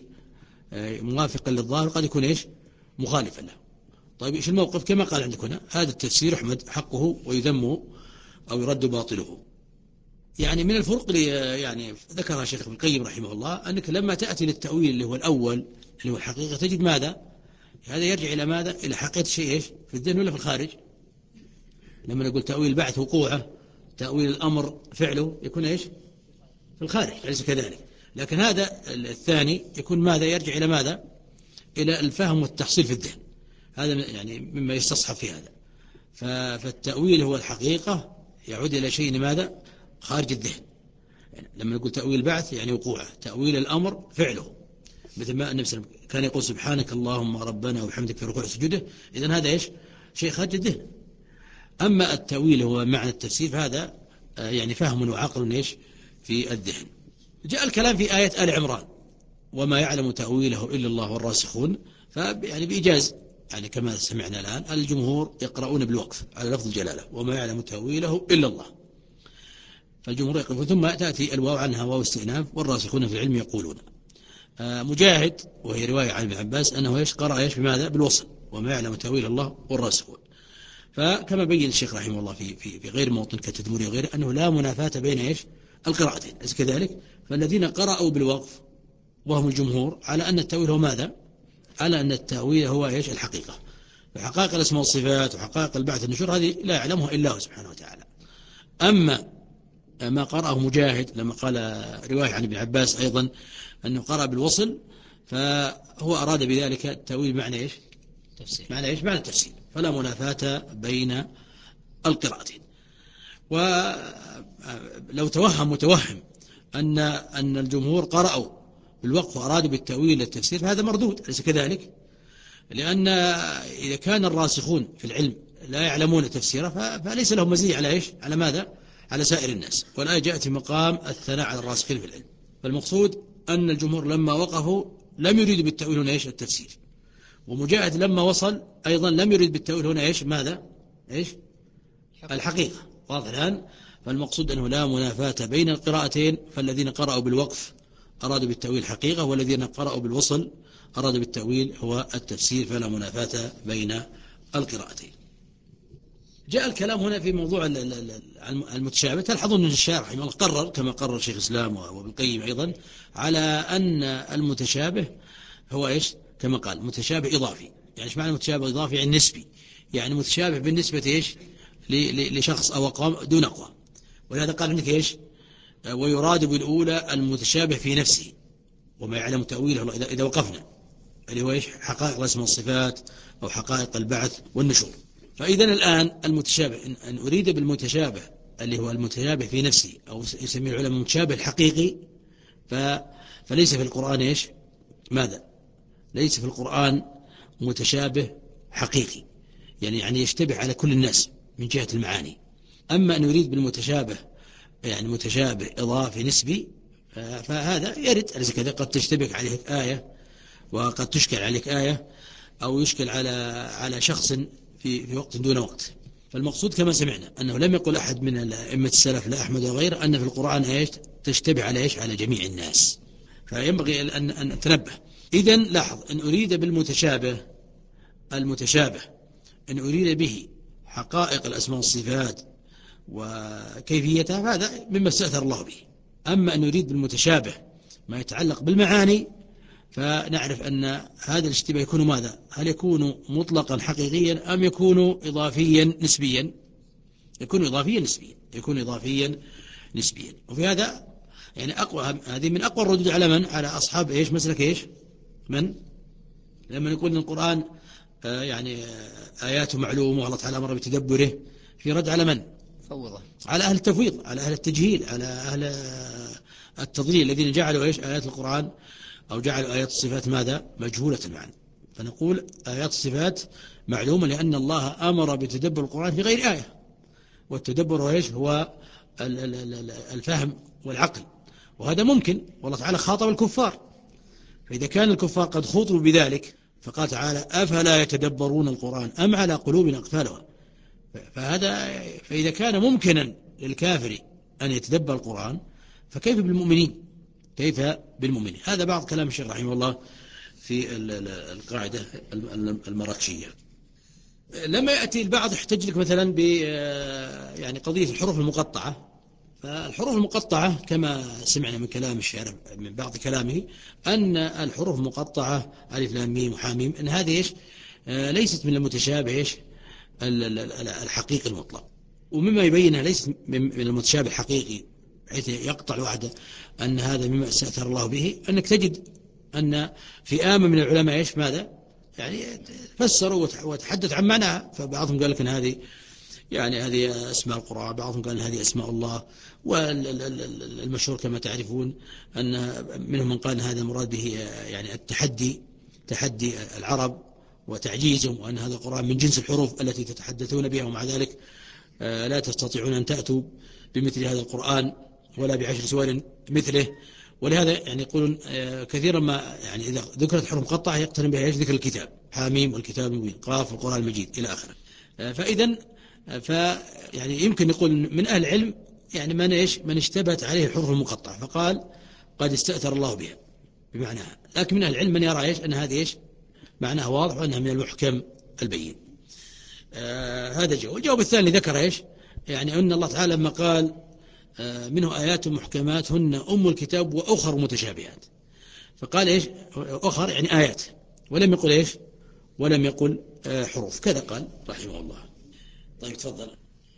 موافقا للظاهر قد يكون إيش مخالفا له. طيب إيش الموقف؟ كما قال عندك هنا هذا التفسير يحمد حقه ويذم أو يرد باطله. يعني من الفرق اللي يعني ذكرها الشيخ ابن القيم رحمه الله أنك لما تأتي للتأويل اللي هو الأول اللي هو الحقيقة تجد ماذا هذا يرجع إلى ماذا؟ إلى حقيقة الشيء إيش؟ في الذهن ولا في الخارج؟ لما نقول تأويل البعث وقوعه، تأويل الأمر فعله، يكون إيش؟ في الخارج، أليس كذلك؟ لكن هذا الثاني يكون ماذا؟ يرجع إلى ماذا؟ إلى الفهم والتحصيل في الذهن. هذا يعني مما يستصحب في هذا. فالتأويل هو الحقيقة يعود إلى شيء ماذا؟ خارج الذهن. يعني لما نقول تأويل البعث يعني وقوعه، تأويل الأمر فعله، مثل ما النبي صلى الله عليه وسلم كان يقول سبحانك اللهم ربنا وبحمدك في ركوع سجوده. إذن هذا إيش؟ شيء خارج الذهن. أما التأويل هو معنى التفسير، فهذا يعني فهم وعقل إيش؟ في الذهن. جاء الكلام في آية آل عمران وما يعلم تأويله إلا الله والراسخون، فيعني بإيجاز يعني كما سمعنا الآن الجمهور يقرؤون بالوقف على لفظ الجلالة وما يعلم تأويله إلا الله، فالجمهور يقرؤون ثم تأتي الواو عنها واو استئناف والراسخون في العلم يقولون. مجاهد وهي رواية عن ابن عباس أنه إيش؟ قرأ إيش بماذا؟ بالوصل وما يعلم تأويل الله والراسخون. فكما بين الشيخ رحمه الله في في في غير موطن كالتدمري وغيره أنه لا منافاة بين إيش؟ القراءتين، أليس كذلك؟ فالذين قرأوا بالوقف وهم الجمهور على أن التأويل هو ماذا؟ على أن التأويل هو إيش؟ الحقيقة. وحقائق الأسماء والصفات وحقائق البعث النشور هذه لا يعلمها إلا هو سبحانه وتعالى. أما ما قرأه مجاهد لما قال رواية عن ابن عباس أيضا أنه قرأ بالوصل، فهو أراد بذلك التأويل معنى إيش؟ تفسير. معنى إيش؟ معنى التفسير. فلا منافاة بين القراءتين. ولو توهم متوهم أن أن الجمهور قرأوا بالوقف وأرادوا بالتأويل التفسير فهذا مردود، أليس كذلك؟ لأن إذا كان الراسخون في العلم لا يعلمون تفسيره فليس لهم مزية على إيش؟ على ماذا؟ على سائر الناس. والآية جاءت في مقام الثناء على الراسخين في العلم. فالمقصود أن الجمهور لما وقفوا لم يريدوا بالتأويل هنا إيش؟ التفسير. ومجاهد لما وصل أيضا لم يريد بالتأويل هنا إيش؟ ماذا؟ إيش؟ الحقيقة. واضح الآن؟ فالمقصود أنه لا منافاة بين القراءتين، فالذين قرأوا بالوقف أرادوا بالتأويل حقيقة، والذين قرأوا بالوصل أرادوا بالتأويل هو التفسير، فلا منافاة بين القراءتين. جاء الكلام هنا في موضوع المتشابه. تلحظون أن الشارح رحمه الله قرر كما قرر شيخ الإسلام وابن القيم أيضا على أن المتشابه هو إيش؟ كما قال متشابه إضافي. يعني إيش معنى متشابه إضافي؟ يعني نسبي، يعني متشابه بالنسبة إيش؟ لشخص أو أقوام دون أقوام. ولهذا قال عندك إيش؟ ويراد بالأولى المتشابه في نفسه وما يعلم تأويله إذا وقفنا، اللي هو إيش؟ حقائق الأسماء والصفات أو حقائق البعث والنشور. فإذا الآن المتشابه إن أريد بالمتشابه اللي هو المتشابه في نفسه أو يسميه العلماء المتشابه الحقيقي، فليس في القرآن إيش؟ ماذا؟ ليس في القرآن متشابه حقيقي، يعني يعني يشتبه على كل الناس من جهة المعاني. أما أن يريد بالمتشابه يعني متشابه إضافي نسبي، فهذا يرد، أليس كذا؟ قد تشتبك عليك آية وقد تشكل عليك آية أو يشكل على على شخص في في وقت دون وقت. فالمقصود كما سمعنا أنه لم يقل أحد من أئمة السلف لا أحمد وغيره أن في القرآن إيش؟ تشتبه على إيش؟ على جميع الناس. فينبغي أن أن نتنبه. إذن لاحظ أن أريد بالمتشابه المتشابه أن أريد به حقائق الأسماء والصفات وكيفيتها، فهذا مما استأثر الله به. أما أن نريد بالمتشابه ما يتعلق بالمعاني، فنعرف أن هذا الاشتباه يكون ماذا؟ هل يكون مطلقا حقيقيا أم يكون إضافيا نسبيا؟ يكون إضافيا نسبيا، يكون إضافيا نسبيا. وفي هذا يعني أقوى، هذه من أقوى الردود على من؟ على أصحاب إيش؟ مسلك إيش؟ من؟ لما نقول أن القرآن آه يعني آياته معلومة والله تعالى أمر بتدبره، في رد على من؟ فوضى. على أهل التفويض، على أهل التجهيل، على أهل التضليل الذين جعلوا إيش؟ آيات القرآن أو جعلوا آيات الصفات ماذا؟ مجهولة المعنى. فنقول آيات الصفات معلومة لأن الله أمر بتدبر القرآن في غير آية، والتدبر هو إيش؟ هو الفهم والعقل، وهذا ممكن. والله تعالى خاطب الكفار، فإذا كان الكفار قد خطبوا بذلك فقال تعالى أفلا يتدبرون القرآن أم على قلوب أقفالها. فهذا فإذا كان ممكنا للكافر أن يتدبر القرآن فكيف بالمؤمنين؟ كيف بالمؤمنين؟ هذا بعض كلام الشيخ رحمه الله في القاعدة المراكشية. لما يأتي البعض يحتج لك مثلا ب يعني قضية الحروف المقطعة، الحروف المقطعة كما سمعنا من كلام الشارع من بعض كلامه أن الحروف المقطعة ألف لام ميم وحاميم أن هذه إيش ليست من المتشابه إيش الحقيقي المطلق، ومما يبينها ليست من المتشابه الحقيقي حيث يقطع الواحد أن هذا مما استأثر الله به، أنك تجد أن فئام من العلماء إيش ماذا يعني فسروا وتحدث عن معناها، فبعضهم قال لك أن هذه يعني هذه أسماء القرآن، بعضهم قال هذه أسماء الله، والمشهور كما تعرفون أن منهم من قال هذا المراد به يعني التحدي، تحدي العرب وتعجيزهم، وأن هذا القرآن من جنس الحروف التي تتحدثون بها، ومع ذلك لا تستطيعون أن تأتوا بمثل هذا القرآن ولا بعشر سور مثله. ولهذا يعني يقولون كثيرا ما يعني إذا ذكرت حروف مقطعة يقترن بها ذكر الكتاب، حاميم والكتاب المبين، قاف والقرآن المجيد إلى آخره. فإذا فيعني يمكن يقول من أهل العلم يعني من إيش من اشتبهت عليه الحروف المقطعة فقال قد استأثر الله بها بمعناها، لكن من أهل العلم من يرى إيش أن هذه إيش معناها واضح وأنها من المحكم البين. آه هذا الجواب. الجواب الثاني ذكر إيش يعني أن الله تعالى لما قال آه منه آيات محكمات هن أم الكتاب وأخر متشابهات، فقال إيش أخر يعني آيات، ولم يقل إيش ولم يقل آه حروف، كذا قال رحمه الله. طيب تفضل.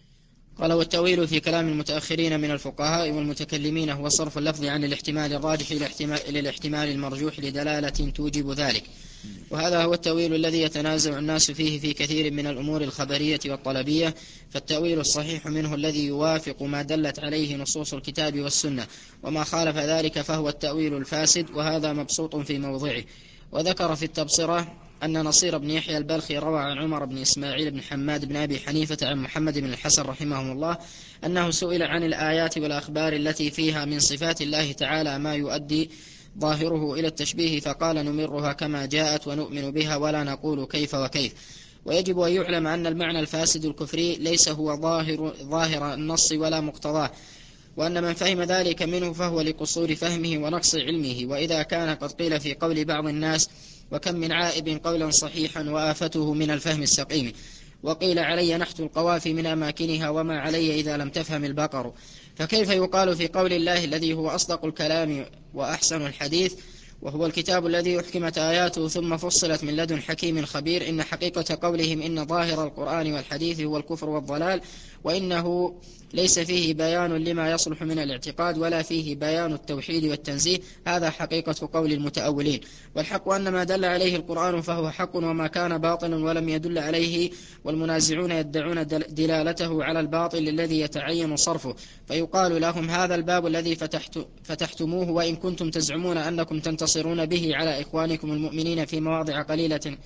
قال والتأويل في كلام المتأخرين من الفقهاء والمتكلمين هو صرف اللفظ عن الاحتمال الراجح إلى الاحتمال المرجوح لدلالة توجب ذلك، وهذا هو التأويل الذي يتنازع الناس فيه في كثير من الأمور الخبرية والطلبية. فالتأويل الصحيح منه الذي يوافق ما دلت عليه نصوص الكتاب والسنة، وما خالف ذلك فهو التأويل الفاسد، وهذا مبسوط في موضعه. وذكر في التبصرة أن نصير بن يحيى البلخي روى عن عمر بن إسماعيل بن حماد بن أبي حنيفة عن محمد بن الحسن رحمهم الله أنه سئل عن الآيات والأخبار التي فيها من صفات الله تعالى ما يؤدي ظاهره إلى التشبيه، فقال نمرها كما جاءت ونؤمن بها ولا نقول كيف وكيف. ويجب أن يعلم أن المعنى الفاسد الكفري ليس هو ظاهر, ظاهر النص ولا مقتضاه، وأن من فهم ذلك منه فهو لقصور فهمه ونقص علمه. وإذا كان قد قيل في قول بعض الناس وكم من عائب قولا صحيحا وآفته من الفهم السقيم، وقيل علي نحت القوافي من أماكنها وما علي إذا لم تفهم البقر، فكيف يقال في قول الله الذي هو أصدق الكلام وأحسن الحديث وهو الكتاب الذي أحكمت آياته ثم فصلت من لدن حكيم خبير إن حقيقة قولهم إن ظاهر القرآن والحديث هو الكفر والضلال، وإنه ليس فيه بيان لما يصلح من الاعتقاد ولا فيه بيان التوحيد والتنزيه، هذا حقيقة قول المتأولين. والحق أن ما دل عليه القرآن فهو حق وما كان باطلا ولم يدل عليه، والمنازعون يدعون دلالته على الباطل الذي يتعين صرفه، فيقال لهم هذا الباب الذي فتحت فتحتموه وإن كنتم تزعمون أنكم تنتصرون به على إخوانكم المؤمنين في مواضع قليلة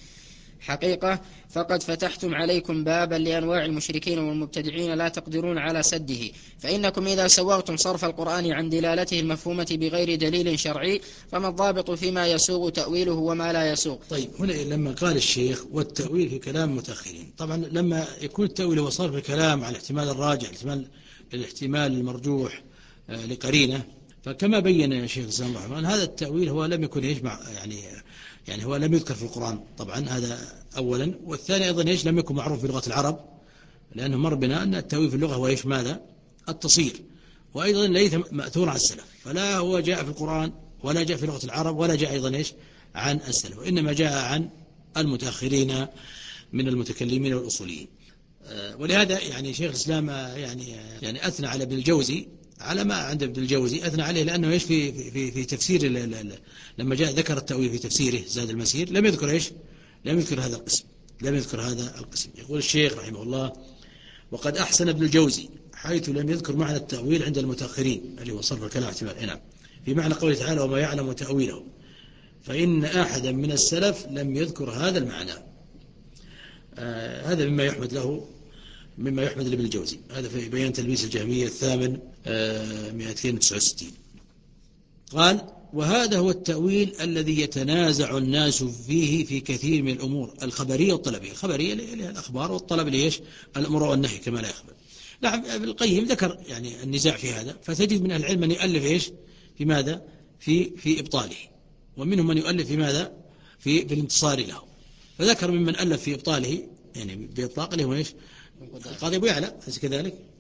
حقيقة فقد فتحتم عليكم بابا لأنواع المشركين والمبتدعين لا تقدرون على سده، فإنكم إذا سوغتم صرف القرآن عن دلالته المفهومة بغير دليل شرعي فما الضابط فيما يسوغ تأويله وما لا يسوغ. طيب هنا لما قال الشيخ والتأويل في كلام متأخرين، طبعا لما يكون التأويل هو صرف الكلام على الاحتمال الراجح الاحتمال, الاحتمال المرجوح آه لقرينه، فكما بين الشيخ الإسلام رحمه الله هذا التأويل هو لم يكن يجمع يعني يعني هو لم يذكر في القرآن طبعا، هذا أولا. والثاني أيضا إيش لم يكن معروف في لغة العرب، لأنه مر بنا أن التأويل في اللغة هو إيش ماذا التصير، وأيضا ليس مأثور عن السلف، فلا هو جاء في القرآن ولا جاء في لغة العرب ولا جاء أيضا إيش عن السلف، وإنما جاء عن المتأخرين من المتكلمين والأصوليين. ولهذا يعني شيخ الإسلام يعني يعني أثنى على ابن الجوزي على ما عند ابن الجوزي أثنى عليه، لأنه إيش في في في تفسير لما جاء ذكر التأويل في تفسيره زاد المسير لم يذكر إيش لم يذكر هذا القسم لم يذكر هذا القسم. يقول الشيخ رحمه الله وقد أحسن ابن الجوزي حيث لم يذكر معنى التأويل عند المتأخرين اللي هو صرف الكلام احتمال هنا في معنى قوله تعالى وما يعلم تأويله، فإن أحدا من السلف لم يذكر هذا المعنى. آه هذا مما يحمد له مما يحمد لابن الجوزي، هذا في بيان تلبيس الجهمية الثامن آه مئتين وتسعة وستين. قال وهذا هو التأويل الذي يتنازع الناس فيه في كثير من الأمور الخبرية والطلبية. الخبرية اللي هي الأخبار، والطلب اللي إيش الأمر والنهي كما لا يخبر. نعم ابن القيم ذكر يعني النزاع في هذا، فتجد من العلم من يؤلف إيش في ماذا في في إبطاله، ومنهم من يؤلف في ماذا في في الانتصار له. فذكر ممن ألف في إبطاله يعني بإطلاق له إيش القاضي أبو يعلى، أليس كذلك؟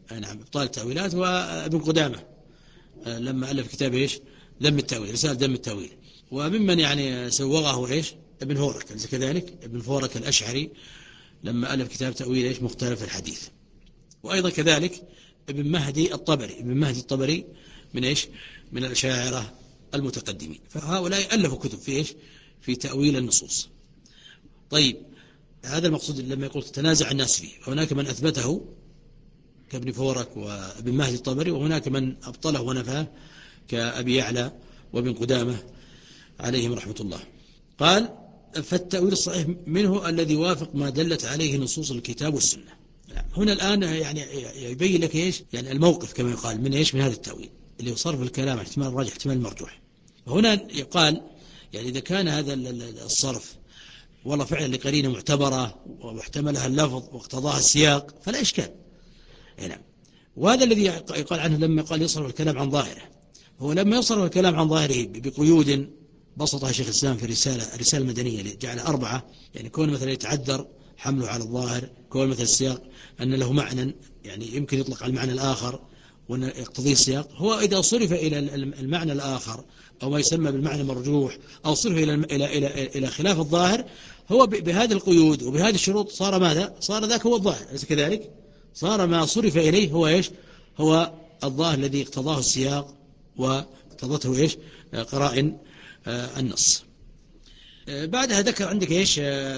نعم إبطال التأويلات، وابن قدامة لما ألف كتاب إيش ذم التأويل، رسالة ذم التأويل. وممن يعني سوغه إيش ابن فورك كذلك، ابن فورك الأشعري لما ألف كتاب تأويل إيش مختلف الحديث. وأيضا كذلك ابن مهدي الطبري، ابن مهدي الطبري من إيش من الأشاعرة المتقدمين. فهؤلاء ألفوا كتب في إيش في تأويل النصوص. طيب هذا المقصود لما يقول تنازع الناس فيه، هناك من أثبته كابن فورك وابن مهدي الطبري، وهناك من أبطله ونفاه كأبي يعلى وابن قدامة عليهم رحمة الله. قال فالتأويل الصحيح منه الذي وافق ما دلت عليه نصوص الكتاب والسنة. هنا الآن يعني يبين لك إيش يعني الموقف كما يقال من إيش من هذا التأويل اللي هو صرف الكلام احتمال الراجح احتمال المرجوح. وهنا يقال يعني إذا كان هذا الصرف والله فعلا لقرينة معتبرة واحتملها اللفظ واقتضاها السياق فلا إشكال. نعم. وهذا الذي يقال عنه لما قال يصرف الكلام عن ظاهره، هو لما يصرف الكلام عن ظاهره بقيود بسطها شيخ الإسلام في رسالة الرسالة المدنية اللي جعلها أربعة، يعني كون مثلا يتعذر حمله على الظاهر، كون مثلا السياق أن له معنى يعني يمكن يطلق على المعنى الآخر وأن يقتضيه السياق، هو إذا صرف إلى المعنى الآخر أو ما يسمى بالمعنى المرجوح أو صرف إلى إلى إلى إلى خلاف الظاهر، هو بهذه القيود وبهذه الشروط صار ماذا؟ صار ذاك هو الظاهر، أليس كذلك؟ صار ما صرف إليه هو إيش؟ هو الظاهر الذي اقتضاه السياق واقتضته إيش؟ قرائن النص. بعدها ذكر عندك إيش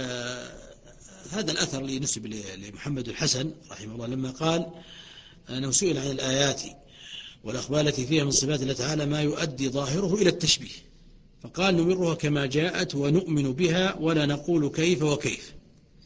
هذا الأثر اللي نسب لمحمد الحسن رحمه الله لما قال أنه سئل عن الآيات والأخبار التي فيها من صفات الله تعالى ما يؤدي ظاهره إلى التشبيه، فقال نمرها كما جاءت ونؤمن بها ولا نقول كيف وكيف.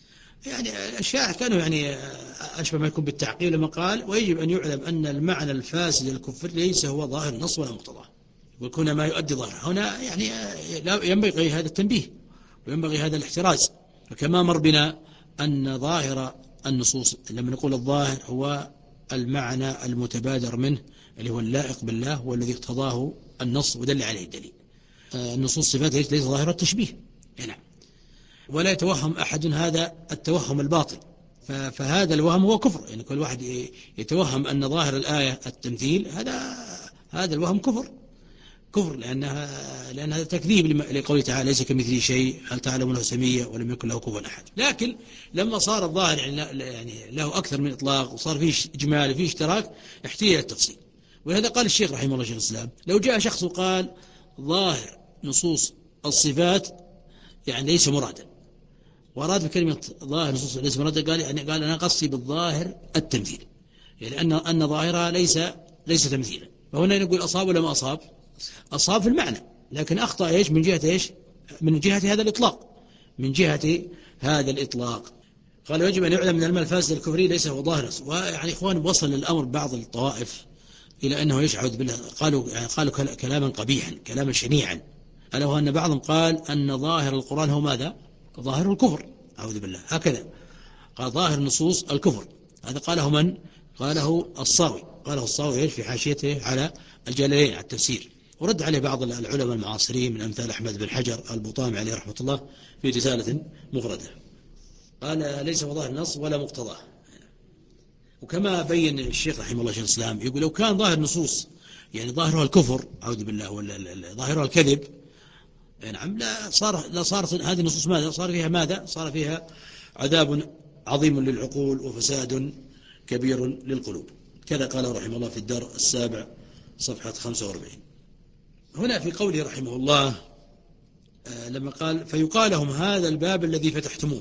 يعني الشاعر كانوا يعني أشبه ما يكون بالتعقيل لما قال ويجب أن يعلم أن المعنى الفاسد للكفر ليس هو ظاهر النص ولا مقتضاه، ويكون ما يؤدي ظاهره هنا يعني ينبغي هذا التنبيه وينبغي هذا الاحتراز. فكما مر بنا أن ظاهر النصوص لما نقول الظاهر هو المعنى المتبادر منه اللي هو اللائق بالله والذي اقتضاه النص ودل عليه الدليل. النصوص صفات ليس ظاهرة التشبيه هنا، ولا يتوهم أحد هذا التوهم الباطل، فهذا الوهم هو كفر. يعني كل واحد يتوهم أن ظاهر الآية التمثيل، هذا هذا الوهم كفر كفر لأنها لأن هذا تكذيب لقوله تعالى ليس كمثله شيء هل تعلم له سمية ولم يكن له كفوا أحد. لكن لما صار الظاهر يعني له أكثر من إطلاق وصار فيه إجمال وفيه اشتراك احتاج إلى التفصيل. ولهذا قال الشيخ رحمه الله شيخ الإسلام لو جاء شخص وقال ظاهر نصوص الصفات يعني ليس مرادا، وأراد بكلمة ظاهر نصوص ليس مرادا قال يعني قال أنا قصدي بالظاهر التمثيل، يعني أن أن ظاهرها ليس ليس تمثيلا. فهنا نقول أصاب ولا ما أصاب؟ أصاب في المعنى، لكن أخطأ إيش من جهة إيش من جهة هذا الإطلاق من جهة هذا الإطلاق. قال يجب أن يعلم من المال الفاسد الكفري ليس هو ظاهر. ويعني إخوان وصل الأمر بعض الطوائف إلى أنه يشعر بالله، قالوا يعني قالوا كلاما قبيحا كلاما شنيعا، ألا وهو أن بعضهم قال أن ظاهر القرآن هو ماذا؟ ظاهر الكفر، أعوذ بالله. هكذا قال ظاهر نصوص الكفر. هذا قاله من؟ قاله الصاوي، قاله الصاوي في حاشيته على الجلالين على التفسير، ورد عليه بعض العلماء المعاصرين من أمثال أحمد بن حجر البطامي عليه رحمة الله في رسالة مفردة، قال ليس هو ظاهر النص ولا مقتضاه. وكما بين الشيخ رحمه الله شيخ الإسلام يقول لو كان ظاهر نصوص يعني ظاهرها الكفر أعوذ بالله ولا ظاهرها الكذب، نعم لا صار لا صارت هذه النصوص ماذا؟ صار فيها ماذا؟ صار فيها عذاب عظيم للعقول وفساد كبير للقلوب. كذا قال رحمه الله في الدار السابع صفحة خمسة وأربعين. هنا في قوله رحمه الله لما قال فيقال لهم هذا الباب الذي فتحتموه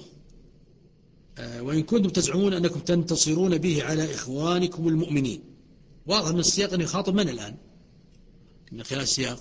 وإن كنتم تزعمون أنكم تنتصرون به على إخوانكم المؤمنين. واضح من السياق أن يخاطب من الآن من خلال السياق؟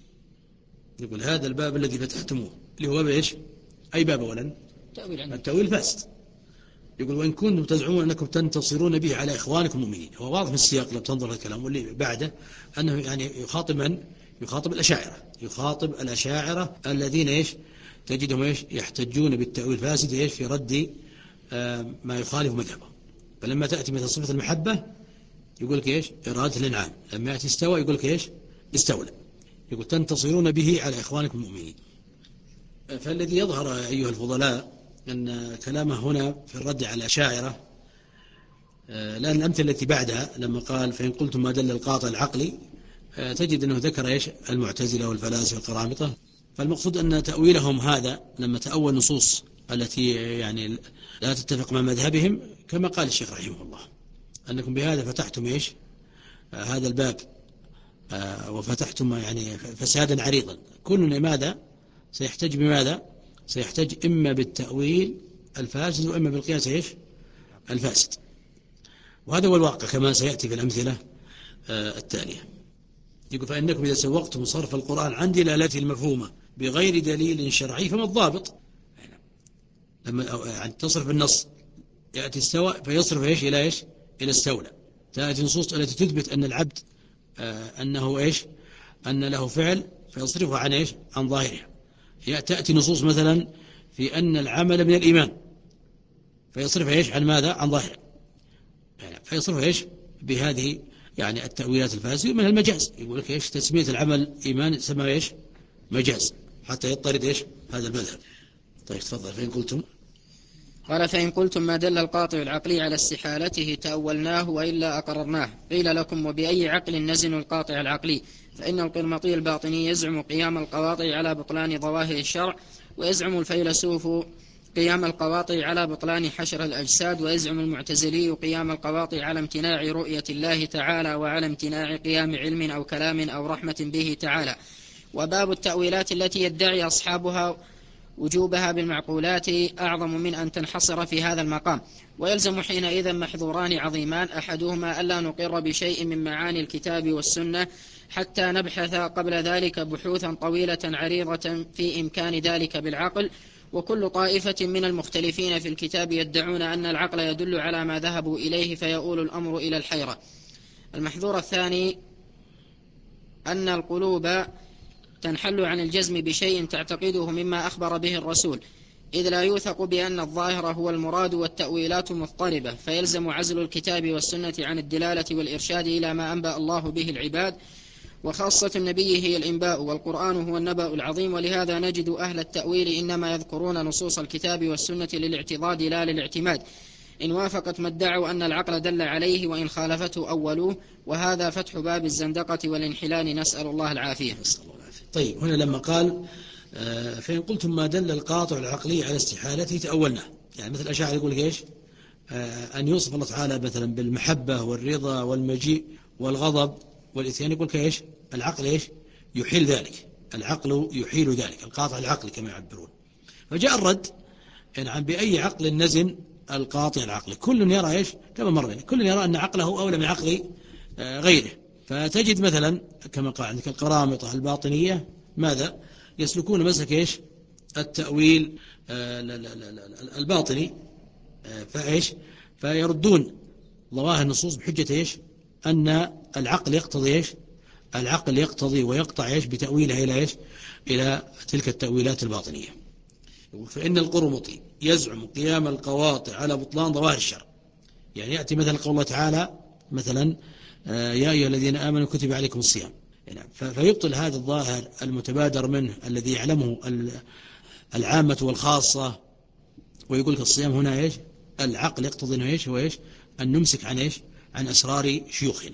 يقول هذا الباب الذي فتحتموه اللي هو باب إيش؟ أي باب أولا؟ التأويل فاسد. يقول وإن كنتم تزعمون أنكم تنتصرون به على إخوانكم المؤمنين. هو واضح من السياق لو تنظر الكلام واللي بعده أنه يعني يخاطب من؟ يخاطب الأشاعرة، يخاطب الأشاعرة الذين إيش تجدهم إيش يحتجون بالتأويل الفاسد إيش في رد آه ما يخالف مذهبه. فلما تأتي مثل صفة المحبة يقول لك إيش إرادة الإنعام، لما يأتي استوى يقول لك إيش استولى. يقول تنتصرون به على إخوانكم المؤمنين. فالذي يظهر أيها الفضلاء أن كلامه هنا في الرد على الأشاعرة لأن الأمثلة التي بعدها لما قال فإن قلتم ما دل القاطع العقلي تجد أنه ذكر إيش المعتزلة والفلاسفة والقرامطة. فالمقصود أن تأويلهم هذا لما تأول نصوص التي يعني لا تتفق مع مذهبهم كما قال الشيخ رحمه الله أنكم بهذا فتحتم إيش هذا الباب وفتحتم يعني فسادا عريضا. كل ماذا سيحتاج بماذا سيحتاج إما بالتأويل الفاسد وإما بالقياس إيش الفاسد. وهذا هو الواقع كما سيأتي في الأمثلة التالية. يقول فإنكم إذا سوقتم صرف القرآن عن دلالته المفهومة بغير دليل شرعي فما الضابط؟ لما يعني تصرف النص يأتي استوى فيصرف إيش إلى إيش إلى استولى. تأتي نصوص التي تثبت أن العبد آه أنه إيش أن له فعل فيصرفه عن إيش عن ظاهره. تأتي نصوص مثلا في أن العمل من الإيمان فيصرف إيش عن ماذا عن ظاهره، يعني فيصرف إيش بهذه يعني التأويلات الفاسدة من المجاز. يقول لك إيش تسمية العمل إيمان يسمى إيش مجاز حتى يضطرد إيش هذا المذهب. طيب تفضل. فإن قلتم قال فإن قلتم ما دل القاطع العقلي على استحالته تأولناه وإلا أقررناه. قيل لكم وبأي عقل نزن القاطع العقلي؟ فإن القرمطي الباطني يزعم قيام القواطع على بطلان ظواهر الشرع، ويزعم الفيلسوف قيام القواطع على بطلان حشر الأجساد، ويزعم المعتزلي قيام القواطع على امتناع رؤية الله تعالى وعلى امتناع قيام علم أو كلام أو رحمة به تعالى. وباب التأويلات التي يدعي أصحابها وجوبها بالمعقولات أعظم من أن تنحصر في هذا المقام، ويلزم حينئذ محظوران عظيمان: أحدهما ألا نقر بشيء من معاني الكتاب والسنة حتى نبحث قبل ذلك بحوثا طويلة عريضة في إمكان ذلك بالعقل، وكل طائفة من المختلفين في الكتاب يدعون أن العقل يدل على ما ذهبوا إليه فيؤول الأمر إلى الحيرة. المحظور الثاني أن القلوب تنحل عن الجزم بشيء تعتقده مما أخبر به الرسول، إذ لا يوثق بأن الظاهر هو المراد والتأويلات مضطربة، فيلزم عزل الكتاب والسنة عن الدلالة والإرشاد إلى ما أنبأ الله به العباد، وخاصة النبي هي الإنباء، والقرآن هو النبأ العظيم. ولهذا نجد أهل التأويل إنما يذكرون نصوص الكتاب والسنة للاعتضاد لا للاعتماد، إن وافقت ما ادعوا أن العقل دل عليه، وإن خالفته أولوه، وهذا فتح باب الزندقة والانحلال، نسأل الله العافية. طيب هنا لما قال آه فإن قلتم ما دل القاطع العقلي على استحالته تأولناه، يعني مثل الأشاعرة يقول إيش آه أن يوصف الله تعالى مثلا بالمحبة والرضا والمجيء والغضب والإتيان، يقول إيش العقل إيش يحيل ذلك، العقل يحيل ذلك، القاطع العقلي كما يعبرون. فجاء الرد يعني عن بأي عقل نزن القاطع العقلي. كل يرى إيش كما مر يعني كل يرى أن عقله أولى من عقل آه غيره. فتجد مثلا كما قال عندك القرامطة الباطنية ماذا يسلكون مسلك إيش التأويل آه لا لا لا لا الباطني آه فإيش فيردون ظواهر النصوص بحجة إيش أن العقل يقتضي إيش العقل يقتضي ويقطع إيش بتأويلها إلى إيش إلى تلك التأويلات الباطنية. فإن القرمطي يزعم قيام القواطع على بطلان ظواهر الشرع، يعني يأتي مثلا قول الله تعالى مثلا يا أيها الذين آمنوا كتب عليكم الصيام، فيبطل هذا الظاهر المتبادر منه الذي يعلمه العامة والخاصة، ويقول لك الصيام هنا إيش العقل يقتضي إنه إيش هو إيش أن نمسك عن إيش عن أسرار شيوخنا.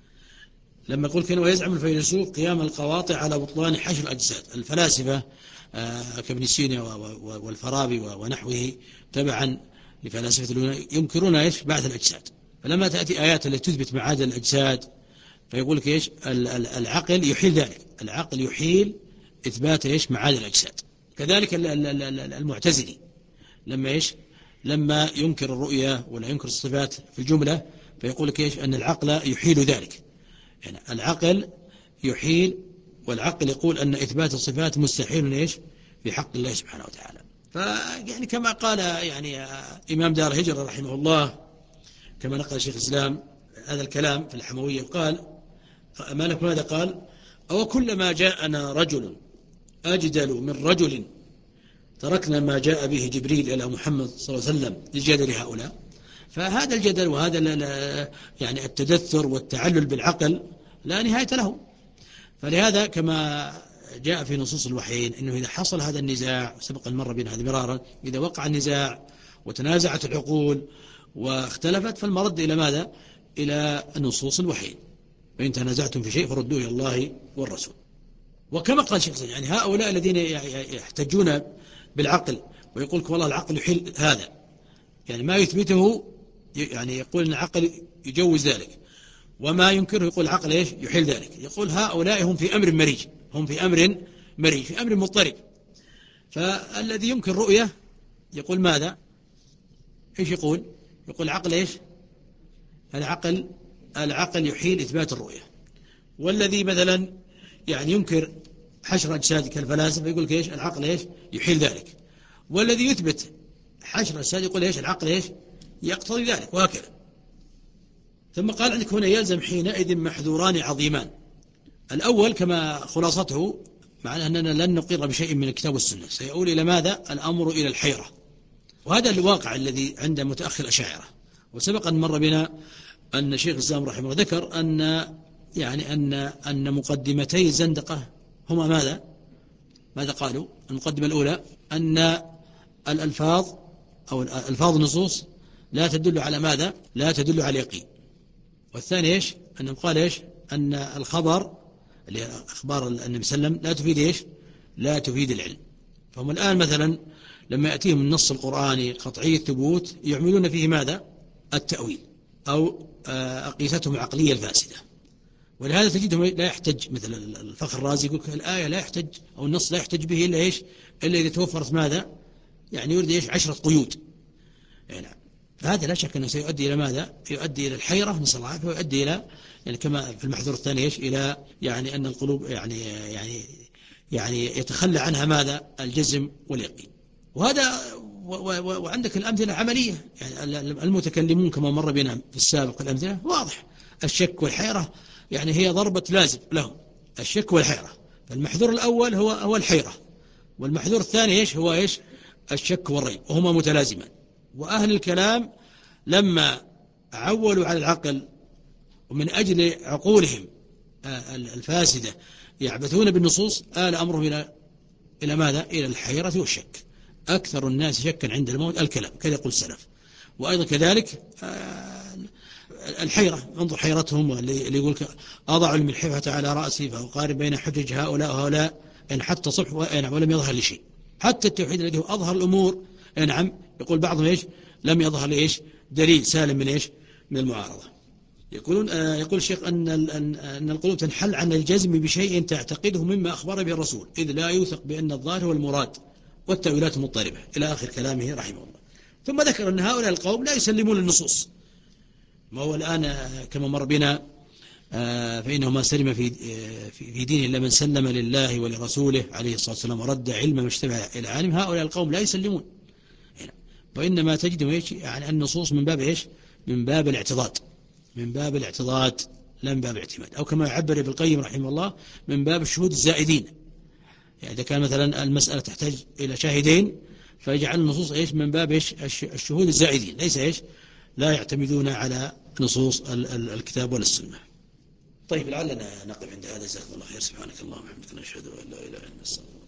لما يقول كان ويزعم الفيلسوف قيام القواطع على بطلان حشر الأجساد، الفلاسفة كابن سينا والفارابي ونحوه تبعا لفلاسفة ينكرون إيش بعث الأجساد. فلما تأتي آيات التي تثبت معاد الأجساد فيقول لك إيش العقل يحيل ذلك، العقل يحيل إثبات إيش معاد الأجساد. كذلك المعتزلي لما إيش لما ينكر الرؤية ولا ينكر الصفات في الجملة فيقول لك إيش أن العقل يحيل ذلك، يعني العقل يحيل، والعقل يقول أن إثبات الصفات مستحيل إيش في حق الله سبحانه وتعالى. فيعني كما قال يعني إمام دار الهجرة رحمه الله كما نقل شيخ الإسلام هذا الكلام في الحموية، قال أمانك ماذا قال أو كلما جاءنا رجل أجدل من رجل تركنا ما جاء به جبريل إلى محمد صلى الله عليه وسلم لجدل هؤلاء. فهذا الجدل وهذا يعني التدثر والتعلل بالعقل لا نهاية له. فلهذا كما جاء في نصوص الوحيين إنه إذا حصل هذا النزاع، سبق المرة بنا هذا مرارا، إذا وقع النزاع وتنازعت العقول واختلفت، فالمرد إلى ماذا؟ إلى النصوص الوحي. فإن تنازعتم في شيء فردوه إلى الله والرسول. وكما قال شيخ يعني هؤلاء الذين يحتجون بالعقل ويقول والله العقل يحل هذا، يعني ما يثبته يعني يقول أن العقل يجوز ذلك، وما ينكره يقول العقل إيش يحل ذلك. يقول هؤلاء هم في أمر مريج، هم في أمر مريج في أمر مضطرب. فالذي ينكر رؤية يقول ماذا؟ إيش يقول؟ يقول العقل إيش؟ العقل العقل يحيل إثبات الرؤية. والذي مثلا يعني ينكر حشر أجساد كالفلاسفة يقول إيش؟ العقل إيش يحيل ذلك. والذي يثبت حشر أجساد يقول إيش؟ العقل إيش يقتضي ذلك، وهكذا. ثم قال عندك هنا يلزم حينئذ محذوران عظيمان. الأول كما خلاصته معناه أننا لن نقر بشيء من الكتاب والسنة، سيؤول إلى ماذا؟ الأمر إلى الحيرة. وهذا الواقع الذي عند متأخر الأشاعرة. وسبق أن مر بنا أن شيخ الإسلام رحمه الله ذكر أن يعني أن أن مقدمتي الزندقة هما ماذا؟ ماذا قالوا؟ المقدمة الأولى أن الألفاظ أو الألفاظ النصوص لا تدل على ماذا؟ لا تدل على اليقين. والثاني إيش؟ أنهم قال إيش؟ أن الخبر اللي أخبار النبي صلى الله عليه وسلم لا تفيد إيش؟ لا تفيد العلم. فهم الآن مثلا لما يأتيهم النص القرآني قطعي الثبوت يعملون فيه ماذا؟ التأويل أو أقيستهم العقلية الفاسدة. ولهذا تجدهم لا يحتج مثل الفخر الرازي يقول الآية لا يحتج أو النص لا يحتج به إلا إيش؟ إلا إذا توفرت ماذا؟ يعني يريد إيش؟ عشرة قيود. يعني فهذا لا شك أنه سيؤدي إلى ماذا؟ يؤدي إلى الحيرة نسأل الله العافية، ويؤدي إلى يعني كما في المحذور الثاني إيش؟ إلى يعني أن القلوب يعني يعني يعني يتخلى عنها ماذا؟ الجزم واليقين. وهذا و و وعندك الأمثلة عملية، يعني المتكلمون كما مر بنا في السابق الأمثلة واضح. الشك والحيرة يعني هي ضربة لازم لهم، الشك والحيرة. فالمحذور الأول هو هو الحيرة، والمحذور الثاني إيش؟ هو إيش؟ الشك والريب، وهما متلازمان. وأهل الكلام لما عولوا على العقل ومن أجل عقولهم الفاسدة يعبثون بالنصوص آل أمرهم إلى إلى ماذا؟ إلى الحيرة والشك. أكثر الناس شكا عند الموت الكلام، كذا يقول السلف. وأيضا كذلك الحيرة، انظر حيرتهم اللي يقول أضع الملحفة على رأسي فأقارب بين حجج هؤلاء وهؤلاء يعني حتى صبح ولم يظهر لي شيء. حتى التوحيد الذي هو أظهر الأمور نعم يقول بعضهم إيش؟ لم يظهر لي إيش؟ دليل سالم من إيش؟ من المعارضة. يقولون آه يقول الشيخ أن أن القلوب تنحل عن الجزم بشيء تعتقده مما أخبر به الرسول، إذ لا يوثق بأن الظاهر هو المراد والتأويلات مضطربة إلى آخر كلامه رحمه الله. ثم ذكر أن هؤلاء القوم لا يسلمون النصوص. ما هو الآن كما مر بنا آه فإنه ما سلم في في دينه إلا من سلم لله ولرسوله عليه الصلاة والسلام ورد علم ما اشتبه إلى عالم. هؤلاء القوم لا يسلمون، وإنما تجدهم إيش؟ يعني النصوص من باب إيش؟ من باب الاعتضاد، من باب الاعتضاد لا من باب الاعتماد، أو كما يعبر ابن القيم رحمه الله من باب الشهود الزائدين. يعني إذا كان مثلا المسألة تحتاج إلى شاهدين فيجعل النصوص إيش؟ من باب إيش؟ الشهود الزائدين، ليس إيش؟ لا يعتمدون على نصوص الكتاب ولا السنة. طيب لعلنا نقف عند هذا. جزاكم الله خير. سبحانك اللهم وبحمدك نشهد أن لا إله إلا أنت.